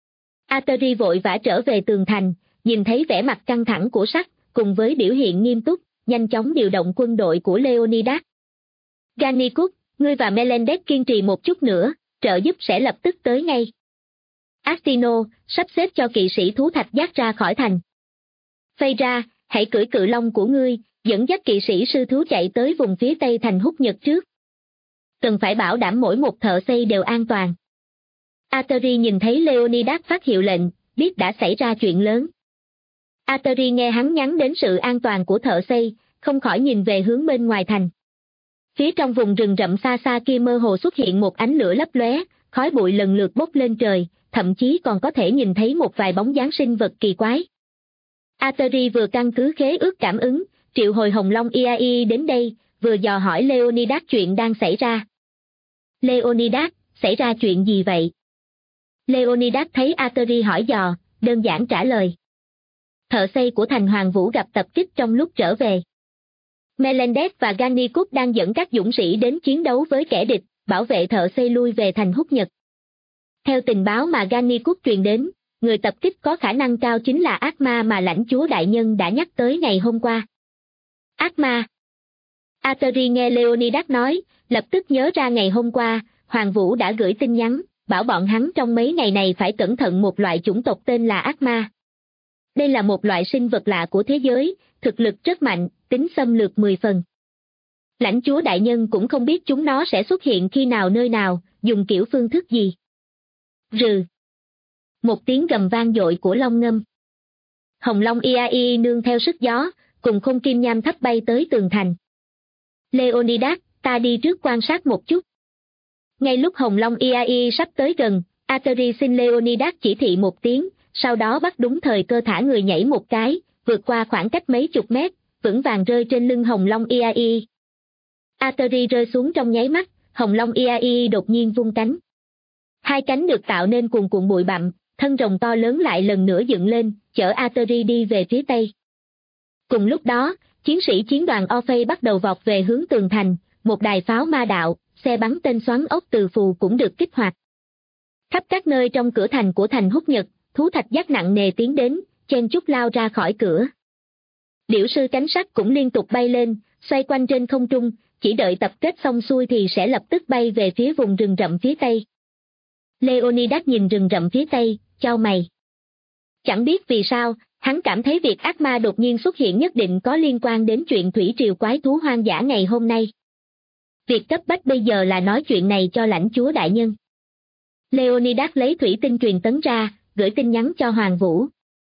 Ateri vội vã trở về tường thành, nhìn thấy vẻ mặt căng thẳng của Sắc, cùng với biểu hiện nghiêm túc, nhanh chóng điều động quân đội của Leonidas. Gannicus, ngươi và Melendez kiên trì một chút nữa, trợ giúp sẽ lập tức tới ngay. Astino, sắp xếp cho kỵ sĩ thú thạch giác ra khỏi thành. Phaedra, hãy cưỡi cự long của ngươi, dẫn dắt kỵ sĩ sư thú chạy tới vùng phía tây thành Húc Nhật trước. Cần phải bảo đảm mỗi một thợ xây đều an toàn. Ateri nhìn thấy Leonidas phát hiệu lệnh, biết đã xảy ra chuyện lớn. Ateri nghe hắn nhắn đến sự an toàn của thợ xây, không khỏi nhìn về hướng bên ngoài thành. Phía trong vùng rừng rậm xa xa kia mơ hồ xuất hiện một ánh lửa lấp lóe, khói bụi lần lượt bốc lên trời, thậm chí còn có thể nhìn thấy một vài bóng dáng sinh vật kỳ quái. Ateri vừa căn cứ khế ước cảm ứng, triệu hồi Hồng Long Iai đến đây, vừa dò hỏi Leonidas chuyện đang xảy ra. Leonidas, xảy ra chuyện gì vậy? Leonidas thấy Ateri hỏi dò, đơn giản trả lời. Thợ xây của thành Hoàng Vũ gặp tập kích trong lúc trở về. Melendez và Gannicus đang dẫn các dũng sĩ đến chiến đấu với kẻ địch, bảo vệ thợ xây lui về thành Húc Nhật. Theo tình báo mà Gannicus truyền đến, người tập kích có khả năng cao chính là ác ma mà lãnh chúa đại nhân đã nhắc tới ngày hôm qua. Ác ma. Ateri nghe Leonidas nói, lập tức nhớ ra ngày hôm qua, Hoàng Vũ đã gửi tin nhắn, bảo bọn hắn trong mấy ngày này phải cẩn thận một loại chủng tộc tên là ác ma. Đây là một loại sinh vật lạ của thế giới, thực lực rất mạnh, tính xâm lược 10 phần. Lãnh chúa đại nhân cũng không biết chúng nó sẽ xuất hiện khi nào nơi nào, dùng kiểu phương thức gì. Rừ. Một tiếng gầm vang dội của long ngâm. Hồng Long Iai nương theo sức gió, cùng khôn kim nham thấp bay tới tường thành. Leonidas, ta đi trước quan sát một chút. Ngay lúc Hồng Long Iai sắp tới gần, Ateri xin Leonidas chỉ thị một tiếng, sau đó bắt đúng thời cơ thả người nhảy một cái, vượt qua khoảng cách mấy chục mét, vững vàng rơi trên lưng Hồng Long Iai. Ateri rơi xuống trong nháy mắt, Hồng Long Iai đột nhiên vung cánh. Hai cánh được tạo nên cuồn cuộn bụi bặm, thân rồng to lớn lại lần nữa dựng lên, chở Ateri đi về phía tây. Cùng lúc đó, chiến sĩ chiến đoàn Orphei bắt đầu vọt về hướng tường thành, một đài pháo ma đạo, xe bắn tên xoắn ốc từ phù cũng được kích hoạt. Khắp các nơi trong cửa thành của thành Húc Nhật, thú thạch giác nặng nề tiến đến, chen chúc lao ra khỏi cửa. Điểu sư cánh sắt cũng liên tục bay lên, xoay quanh trên không trung, chỉ đợi tập kết xong xuôi thì sẽ lập tức bay về phía vùng rừng rậm phía tây. Leonidas nhìn rừng rậm phía tây, chau mày. Chẳng biết vì sao, hắn cảm thấy việc ác ma đột nhiên xuất hiện nhất định có liên quan đến chuyện thủy triều quái thú hoang dã ngày hôm nay. Việc cấp bách bây giờ là nói chuyện này cho lãnh chúa đại nhân. Leonidas lấy thủy tinh truyền tấn ra, gửi tin nhắn cho Hoàng Vũ.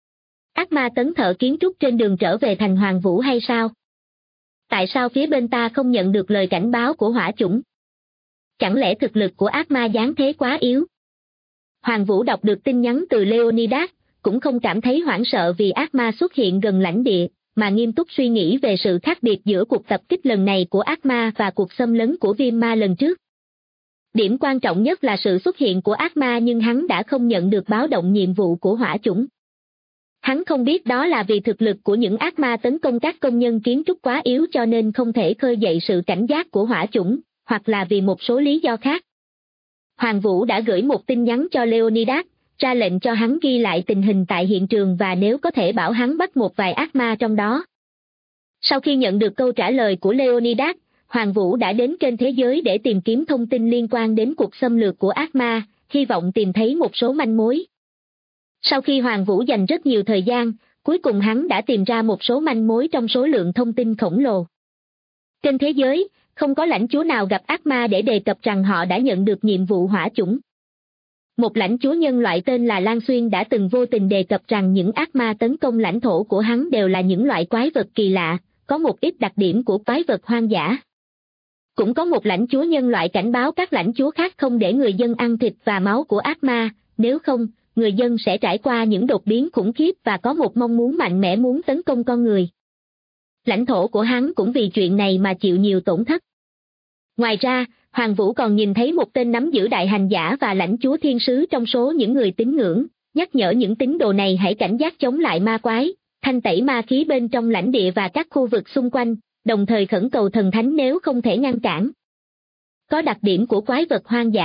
Ác ma tấn thợ kiến trúc trên đường trở về thành Hoàng Vũ hay sao? Tại sao phía bên ta không nhận được lời cảnh báo của hỏa chủng? Chẳng lẽ thực lực của ác ma giáng thế quá yếu? Hoàng Vũ đọc được tin nhắn từ Leonidas, cũng không cảm thấy hoảng sợ vì ác ma xuất hiện gần lãnh địa, mà nghiêm túc suy nghĩ về sự khác biệt giữa cuộc tập kích lần này của ác ma và cuộc xâm lấn của viêm ma lần trước. Điểm quan trọng nhất là sự xuất hiện của ác ma, nhưng hắn đã không nhận được báo động nhiệm vụ của hỏa chủng. Hắn không biết đó là vì thực lực của những ác ma tấn công các công nhân kiến trúc quá yếu cho nên không thể khơi dậy sự cảnh giác của hỏa chủng, hoặc là vì một số lý do khác. Hoàng Vũ đã gửi một tin nhắn cho Leonidas, ra lệnh cho hắn ghi lại tình hình tại hiện trường và nếu có thể bảo hắn bắt một vài ác ma trong đó. Sau khi nhận được câu trả lời của Leonidas, Hoàng Vũ đã đến kênh thế giới để tìm kiếm thông tin liên quan đến cuộc xâm lược của ác ma, hy vọng tìm thấy một số manh mối. Sau khi Hoàng Vũ dành rất nhiều thời gian, cuối cùng hắn đã tìm ra một số manh mối trong số lượng thông tin khổng lồ. Trên thế giới, không có lãnh chúa nào gặp ác ma để đề cập rằng họ đã nhận được nhiệm vụ hỏa chủng. Một lãnh chúa nhân loại tên là Lan Xuyên đã từng vô tình đề cập rằng những ác ma tấn công lãnh thổ của hắn đều là những loại quái vật kỳ lạ, có một ít đặc điểm của quái vật hoang dã. Cũng có một lãnh chúa nhân loại cảnh báo các lãnh chúa khác không để người dân ăn thịt và máu của ác ma, nếu không, người dân sẽ trải qua những đột biến khủng khiếp và có một mong muốn mạnh mẽ muốn tấn công con người. Lãnh thổ của hắn cũng vì chuyện này mà chịu nhiều tổn thất. Ngoài ra, Hoàng Vũ còn nhìn thấy một tên nắm giữ đại hành giả và lãnh chúa thiên sứ trong số những người tín ngưỡng, nhắc nhở những tín đồ này hãy cảnh giác chống lại ma quái, thanh tẩy ma khí bên trong lãnh địa và các khu vực xung quanh, đồng thời khẩn cầu thần thánh nếu không thể ngăn cản. Có đặc điểm của quái vật hoang dã,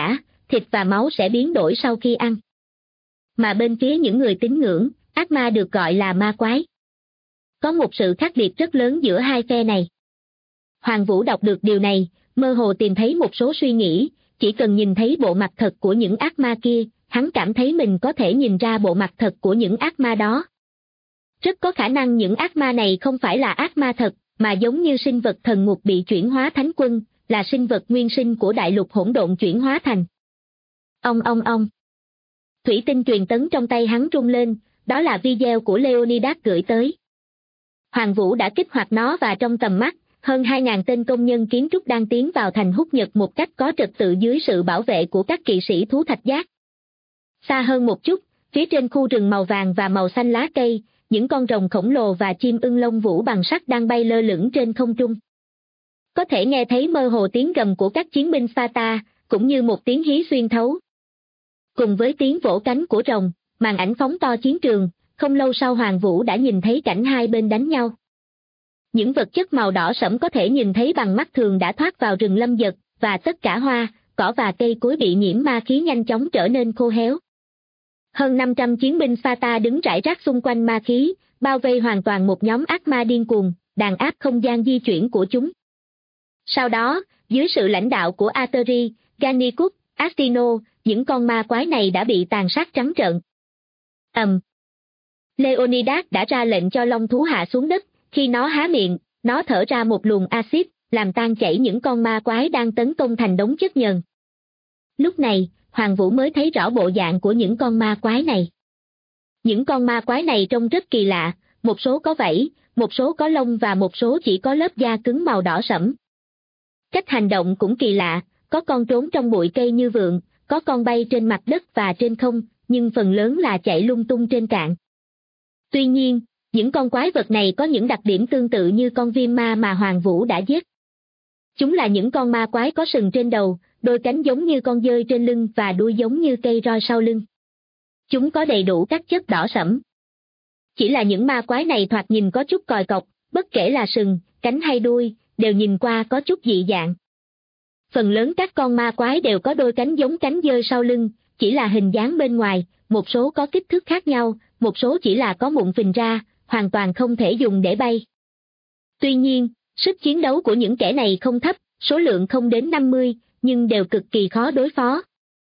thịt và máu sẽ biến đổi sau khi ăn. Mà bên phía những người tín ngưỡng, ác ma được gọi là ma quái. Có một sự khác biệt rất lớn giữa hai phe này. Hoàng Vũ đọc được điều này, mơ hồ tìm thấy một số suy nghĩ, chỉ cần nhìn thấy bộ mặt thật của những ác ma kia, hắn cảm thấy mình có thể nhìn ra bộ mặt thật của những ác ma đó. Rất có khả năng những ác ma này không phải là ác ma thật, mà giống như sinh vật thần ngục bị chuyển hóa thánh quân, là sinh vật nguyên sinh của đại lục hỗn độn chuyển hóa thành. Ông. Thủy tinh truyền tấn trong tay hắn rung lên, đó là video của Leonidas gửi tới. Hoàng Vũ đã kích hoạt nó và trong tầm mắt, hơn 2.000 tên công nhân kiến trúc đang tiến vào thành Húc Nhật một cách có trật tự dưới sự bảo vệ của các kỵ sĩ thú thạch giác. Xa hơn một chút, phía trên khu rừng màu vàng và màu xanh lá cây, những con rồng khổng lồ và chim ưng lông vũ bằng sắt đang bay lơ lửng trên không trung. Có thể nghe thấy mơ hồ tiếng gầm của các chiến binh Sparta, cũng như một tiếng hí xuyên thấu. Cùng với tiếng vỗ cánh của rồng, màn ảnh phóng to chiến trường, không lâu sau Hoàng Vũ đã nhìn thấy cảnh hai bên đánh nhau. Những vật chất màu đỏ sẫm có thể nhìn thấy bằng mắt thường đã thoát vào rừng lâm dật, và tất cả hoa, cỏ và cây cối bị nhiễm ma khí nhanh chóng trở nên khô héo. Hơn 500 chiến binh Sparta đứng rải rác xung quanh ma khí, bao vây hoàn toàn một nhóm ác ma điên cuồng, đàn áp không gian di chuyển của chúng. Sau đó, dưới sự lãnh đạo của Ateri, Gannicus, Astino, những con ma quái này đã bị tàn sát trắng trợn. Leonidas đã ra lệnh cho long thú hạ xuống đất, khi nó há miệng, nó thở ra một luồng axit, làm tan chảy những con ma quái đang tấn công thành đống chất nhờn. Lúc này, Hoàng Vũ mới thấy rõ bộ dạng của những con ma quái này. Những con ma quái này trông rất kỳ lạ, một số có vảy, một số có lông và một số chỉ có lớp da cứng màu đỏ sẫm. Cách hành động cũng kỳ lạ, có con trốn trong bụi cây như vượn, có con bay trên mặt đất và trên không, nhưng phần lớn là chạy lung tung trên cạn. Tuy nhiên, những con quái vật này có những đặc điểm tương tự như con viêm ma mà Hoàng Vũ đã giết. Chúng là những con ma quái có sừng trên đầu, đôi cánh giống như con dơi trên lưng và đuôi giống như cây roi sau lưng. Chúng có đầy đủ các chất đỏ sẫm. Chỉ là những ma quái này thoạt nhìn có chút còi cọc, bất kể là sừng, cánh hay đuôi, đều nhìn qua có chút dị dạng. Phần lớn các con ma quái đều có đôi cánh giống cánh dơi sau lưng, chỉ là hình dáng bên ngoài, một số có kích thước khác nhau, một số chỉ là có mụn phình ra, hoàn toàn không thể dùng để bay. Tuy nhiên, sức chiến đấu của những kẻ này không thấp, số lượng không đến 50, nhưng đều cực kỳ khó đối phó.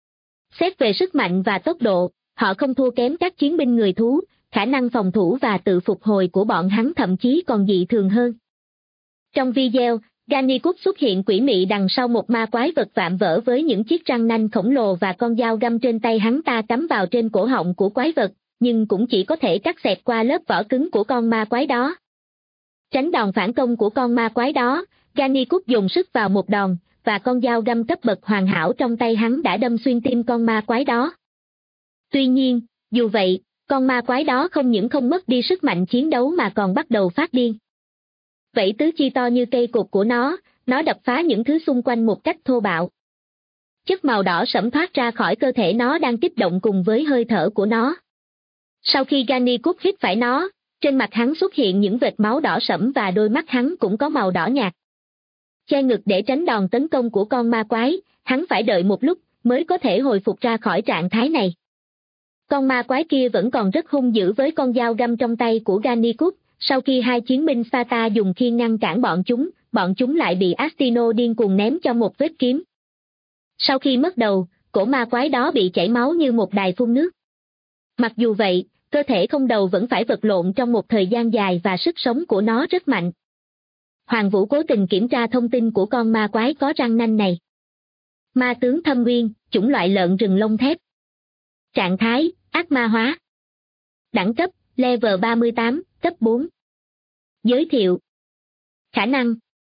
Xét về sức mạnh và tốc độ, họ không thua kém các chiến binh người thú, khả năng phòng thủ và tự phục hồi của bọn hắn thậm chí còn dị thường hơn. Trong video, Gannicus xuất hiện quỷ mị đằng sau một ma quái vật vạm vỡ với những chiếc răng nanh khổng lồ và con dao găm trên tay hắn ta cắm vào trên cổ họng của quái vật, nhưng cũng chỉ có thể cắt xẹt qua lớp vỏ cứng của con ma quái đó. Tránh đòn phản công của con ma quái đó, Gannicus dùng sức vào một đòn, và con dao găm cấp bậc hoàn hảo trong tay hắn đã đâm xuyên tim con ma quái đó. Tuy nhiên, dù vậy, con ma quái đó không những không mất đi sức mạnh chiến đấu mà còn bắt đầu phát điên. Vảy tứ chi to như cây cột của nó đập phá những thứ xung quanh một cách thô bạo. Chất màu đỏ sẫm thoát ra khỏi cơ thể nó đang kích động cùng với hơi thở của nó. Sau khi Gannicus hít phải nó, trên mặt hắn xuất hiện những vệt máu đỏ sẫm và đôi mắt hắn cũng có màu đỏ nhạt. Che ngực để tránh đòn tấn công của con ma quái, hắn phải đợi một lúc mới có thể hồi phục ra khỏi trạng thái này. Con ma quái kia vẫn còn rất hung dữ với con dao găm trong tay của Gannicus. Sau khi hai chiến binh Sparta dùng khiên ngăn cản bọn chúng lại bị Astino điên cuồng ném cho một vết kiếm. Sau khi mất đầu, cổ ma quái đó bị chảy máu như một đài phun nước. Mặc dù vậy, cơ thể không đầu vẫn phải vật lộn trong một thời gian dài và sức sống của nó rất mạnh. Hoàng Vũ cố tình kiểm tra thông tin của con ma quái có răng nanh này. Ma tướng Thâm Uyên, chủng loại lợn rừng lông thép. Trạng thái, ác ma hóa. Đẳng cấp, level 38, cấp 4. Giới thiệu. Khả năng.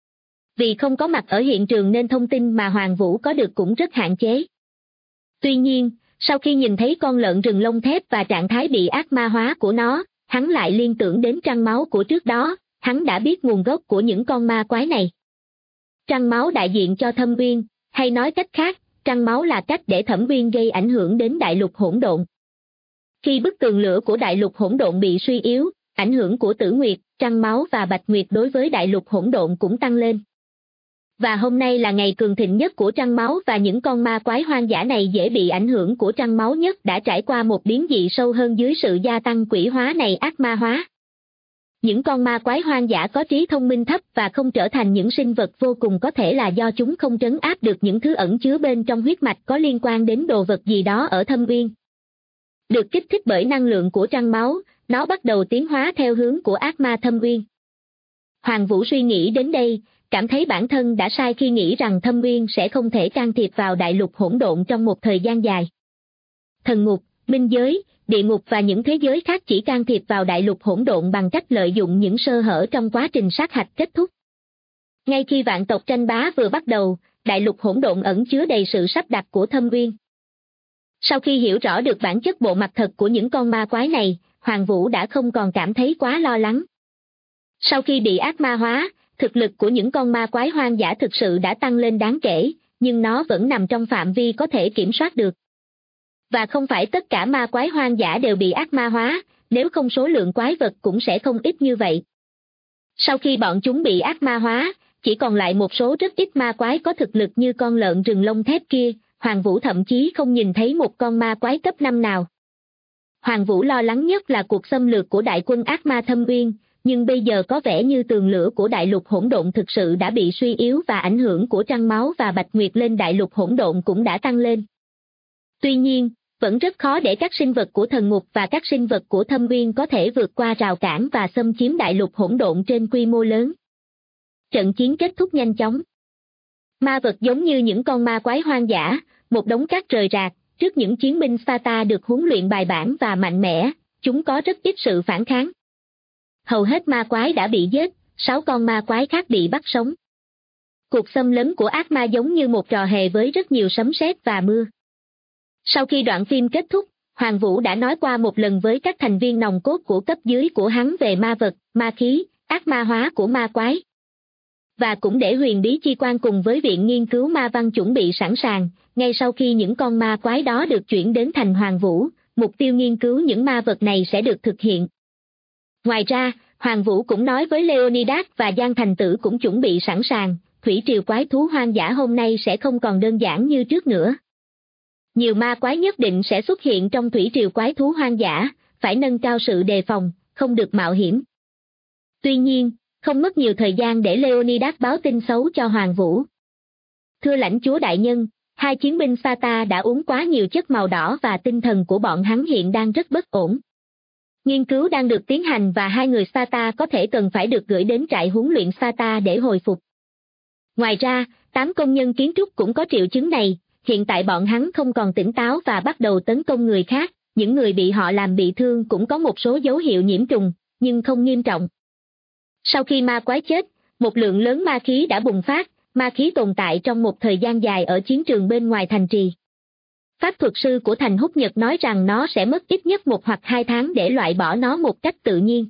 Vì không có mặt ở hiện trường nên thông tin mà Hoàng Vũ có được cũng rất hạn chế. Tuy nhiên, sau khi nhìn thấy con lợn rừng lông thép và trạng thái bị ác ma hóa của nó, hắn lại liên tưởng đến trăng máu của trước đó, hắn đã biết nguồn gốc của những con ma quái này. Trăng máu đại diện cho Thâm Uyên, hay nói cách khác, trăng máu là cách để Thâm Uyên gây ảnh hưởng đến đại lục hỗn độn. Khi bức tường lửa của đại lục hỗn độn bị suy yếu, ảnh hưởng của Tử Nguyệt, Trăng Máu và Bạch Nguyệt đối với đại lục hỗn độn cũng tăng lên. Và hôm nay là ngày cường thịnh nhất của trăng máu và những con ma quái hoang dã này dễ bị ảnh hưởng của trăng máu nhất đã trải qua một biến dị sâu hơn dưới sự gia tăng quỷ hóa này ác ma hóa. Những con ma quái hoang dã có trí thông minh thấp và không trở thành những sinh vật vô cùng có thể là do chúng không trấn áp được những thứ ẩn chứa bên trong huyết mạch có liên quan đến đồ vật gì đó ở thâm uyên. Được kích thích bởi năng lượng của trăng máu, nó bắt đầu tiến hóa theo hướng của ác ma thâm uyên. Hoàng Vũ suy nghĩ đến đây, cảm thấy bản thân đã sai khi nghĩ rằng thâm uyên sẽ không thể can thiệp vào đại lục hỗn độn trong một thời gian dài. Thần ngục, minh giới, địa ngục và những thế giới khác chỉ can thiệp vào đại lục hỗn độn bằng cách lợi dụng những sơ hở trong quá trình sát hạch kết thúc. Ngay khi vạn tộc tranh bá vừa bắt đầu, đại lục hỗn độn ẩn chứa đầy sự sắp đặt của thâm uyên. Sau khi hiểu rõ được bản chất bộ mặt thật của những con ma quái này, Hoàng Vũ đã không còn cảm thấy quá lo lắng. Sau khi bị ác ma hóa, thực lực của những con ma quái hoang dã thực sự đã tăng lên đáng kể, nhưng nó vẫn nằm trong phạm vi có thể kiểm soát được. Và không phải tất cả ma quái hoang dã đều bị ác ma hóa, nếu không số lượng quái vật cũng sẽ không ít như vậy. Sau khi bọn chúng bị ác ma hóa, chỉ còn lại một số rất ít ma quái có thực lực như con lợn rừng lông thép kia, Hoàng Vũ thậm chí không nhìn thấy một con ma quái cấp 5 nào. Hoàng Vũ lo lắng nhất là cuộc xâm lược của đại quân ác ma thâm uyên, nhưng bây giờ có vẻ như tường lửa của đại lục hỗn độn thực sự đã bị suy yếu và ảnh hưởng của trăng máu và bạch nguyệt lên đại lục hỗn độn cũng đã tăng lên. Tuy nhiên, vẫn rất khó để các sinh vật của thần ngục và các sinh vật của thâm uyên có thể vượt qua rào cản và xâm chiếm đại lục hỗn độn trên quy mô lớn. Trận chiến kết thúc nhanh chóng. Ma vật giống như những con ma quái hoang dã, một đống cát rời rạc, trước những chiến binh Sparta được huấn luyện bài bản và mạnh mẽ, chúng có rất ít sự phản kháng. Hầu hết ma quái đã bị giết, 6 con ma quái khác bị bắt sống. Cuộc xâm lấn của ác ma giống như một trò hề với rất nhiều sấm sét và mưa. Sau khi đoạn phim kết thúc, Hoàng Vũ đã nói qua một lần với các thành viên nòng cốt của cấp dưới của hắn về ma vật, ma khí, ác ma hóa của ma quái. Và cũng để huyền bí chi quan cùng với Viện Nghiên cứu Ma Văn chuẩn bị sẵn sàng, ngay sau khi những con ma quái đó được chuyển đến thành Hoàng Vũ, mục tiêu nghiên cứu những ma vật này sẽ được thực hiện. Ngoài ra, Hoàng Vũ cũng nói với Leonidas và Giang Thành Tử cũng chuẩn bị sẵn sàng, thủy triều quái thú hoang dã hôm nay sẽ không còn đơn giản như trước nữa. Nhiều ma quái nhất định sẽ xuất hiện trong thủy triều quái thú hoang dã, phải nâng cao sự đề phòng, không được mạo hiểm. Tuy nhiên, không mất nhiều thời gian để Leonidas báo tin xấu cho Hoàng Vũ. Thưa lãnh chúa đại nhân, 2 chiến binh Sparta đã uống quá nhiều chất màu đỏ và tinh thần của bọn hắn hiện đang rất bất ổn. Nghiên cứu đang được tiến hành và 2 người Sparta có thể cần phải được gửi đến trại huấn luyện Sparta để hồi phục. Ngoài ra, 8 công nhân kiến trúc cũng có triệu chứng này, hiện tại bọn hắn không còn tỉnh táo và bắt đầu tấn công người khác, những người bị họ làm bị thương cũng có một số dấu hiệu nhiễm trùng, nhưng không nghiêm trọng. Sau khi ma quái chết, một lượng lớn ma khí đã bùng phát, ma khí tồn tại trong một thời gian dài ở chiến trường bên ngoài thành trì. Pháp thuật sư của thành Húc Nhật nói rằng nó sẽ mất ít nhất 1 hoặc 2 tháng để loại bỏ nó một cách tự nhiên.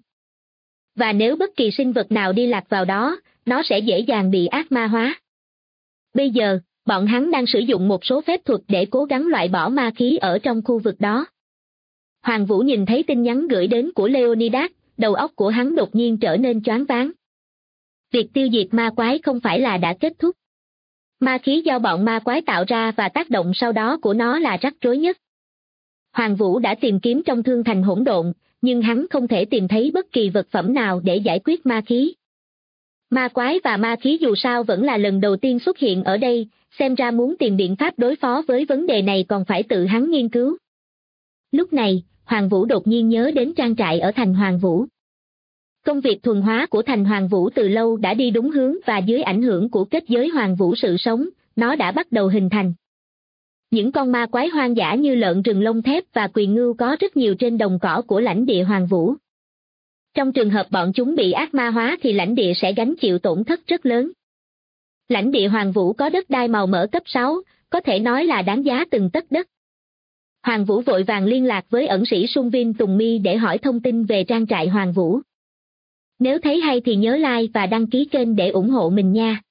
Và nếu bất kỳ sinh vật nào đi lạc vào đó, nó sẽ dễ dàng bị ác ma hóa. Bây giờ, bọn hắn đang sử dụng một số phép thuật để cố gắng loại bỏ ma khí ở trong khu vực đó. Hoàng Vũ nhìn thấy tin nhắn gửi đến của Leonidas, đầu óc của hắn đột nhiên trở nên choáng váng. Việc tiêu diệt ma quái không phải là đã kết thúc. Ma khí do bọn ma quái tạo ra và tác động sau đó của nó là rắc rối nhất. Hoàng Vũ đã tìm kiếm trong thương thành hỗn độn, nhưng hắn không thể tìm thấy bất kỳ vật phẩm nào để giải quyết ma khí. Ma quái và ma khí dù sao vẫn là lần đầu tiên xuất hiện ở đây, xem ra muốn tìm biện pháp đối phó với vấn đề này còn phải tự hắn nghiên cứu. Lúc này, Hoàng Vũ đột nhiên nhớ đến trang trại ở thành Hoàng Vũ. Công việc thuần hóa của thành Hoàng Vũ từ lâu đã đi đúng hướng và dưới ảnh hưởng của kết giới Hoàng Vũ sự sống, nó đã bắt đầu hình thành. Những con ma quái hoang dã như lợn rừng lông thép và quyền ngưu có rất nhiều trên đồng cỏ của lãnh địa Hoàng Vũ. Trong trường hợp bọn chúng bị ác ma hóa thì lãnh địa sẽ gánh chịu tổn thất rất lớn. Lãnh địa Hoàng Vũ có đất đai màu mỡ cấp 6, có thể nói là đáng giá từng tấc đất. Hoàng Vũ vội vàng liên lạc với ẩn sĩ Sung Vin Tùng Mi để hỏi thông tin về trang trại Hoàng Vũ. Nếu thấy hay thì nhớ like và đăng ký kênh để ủng hộ mình nha.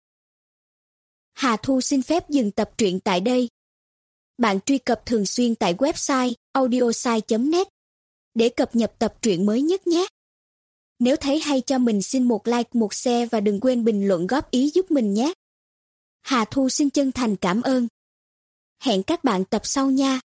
Hà Thu xin phép dừng tập truyện tại đây. Bạn truy cập thường xuyên tại website audiosai.net để cập nhật tập truyện mới nhất nhé. Nếu thấy hay cho mình xin một like, một share và đừng quên bình luận góp ý giúp mình nhé. Hà Thu xin chân thành cảm ơn. Hẹn các bạn tập sau nha.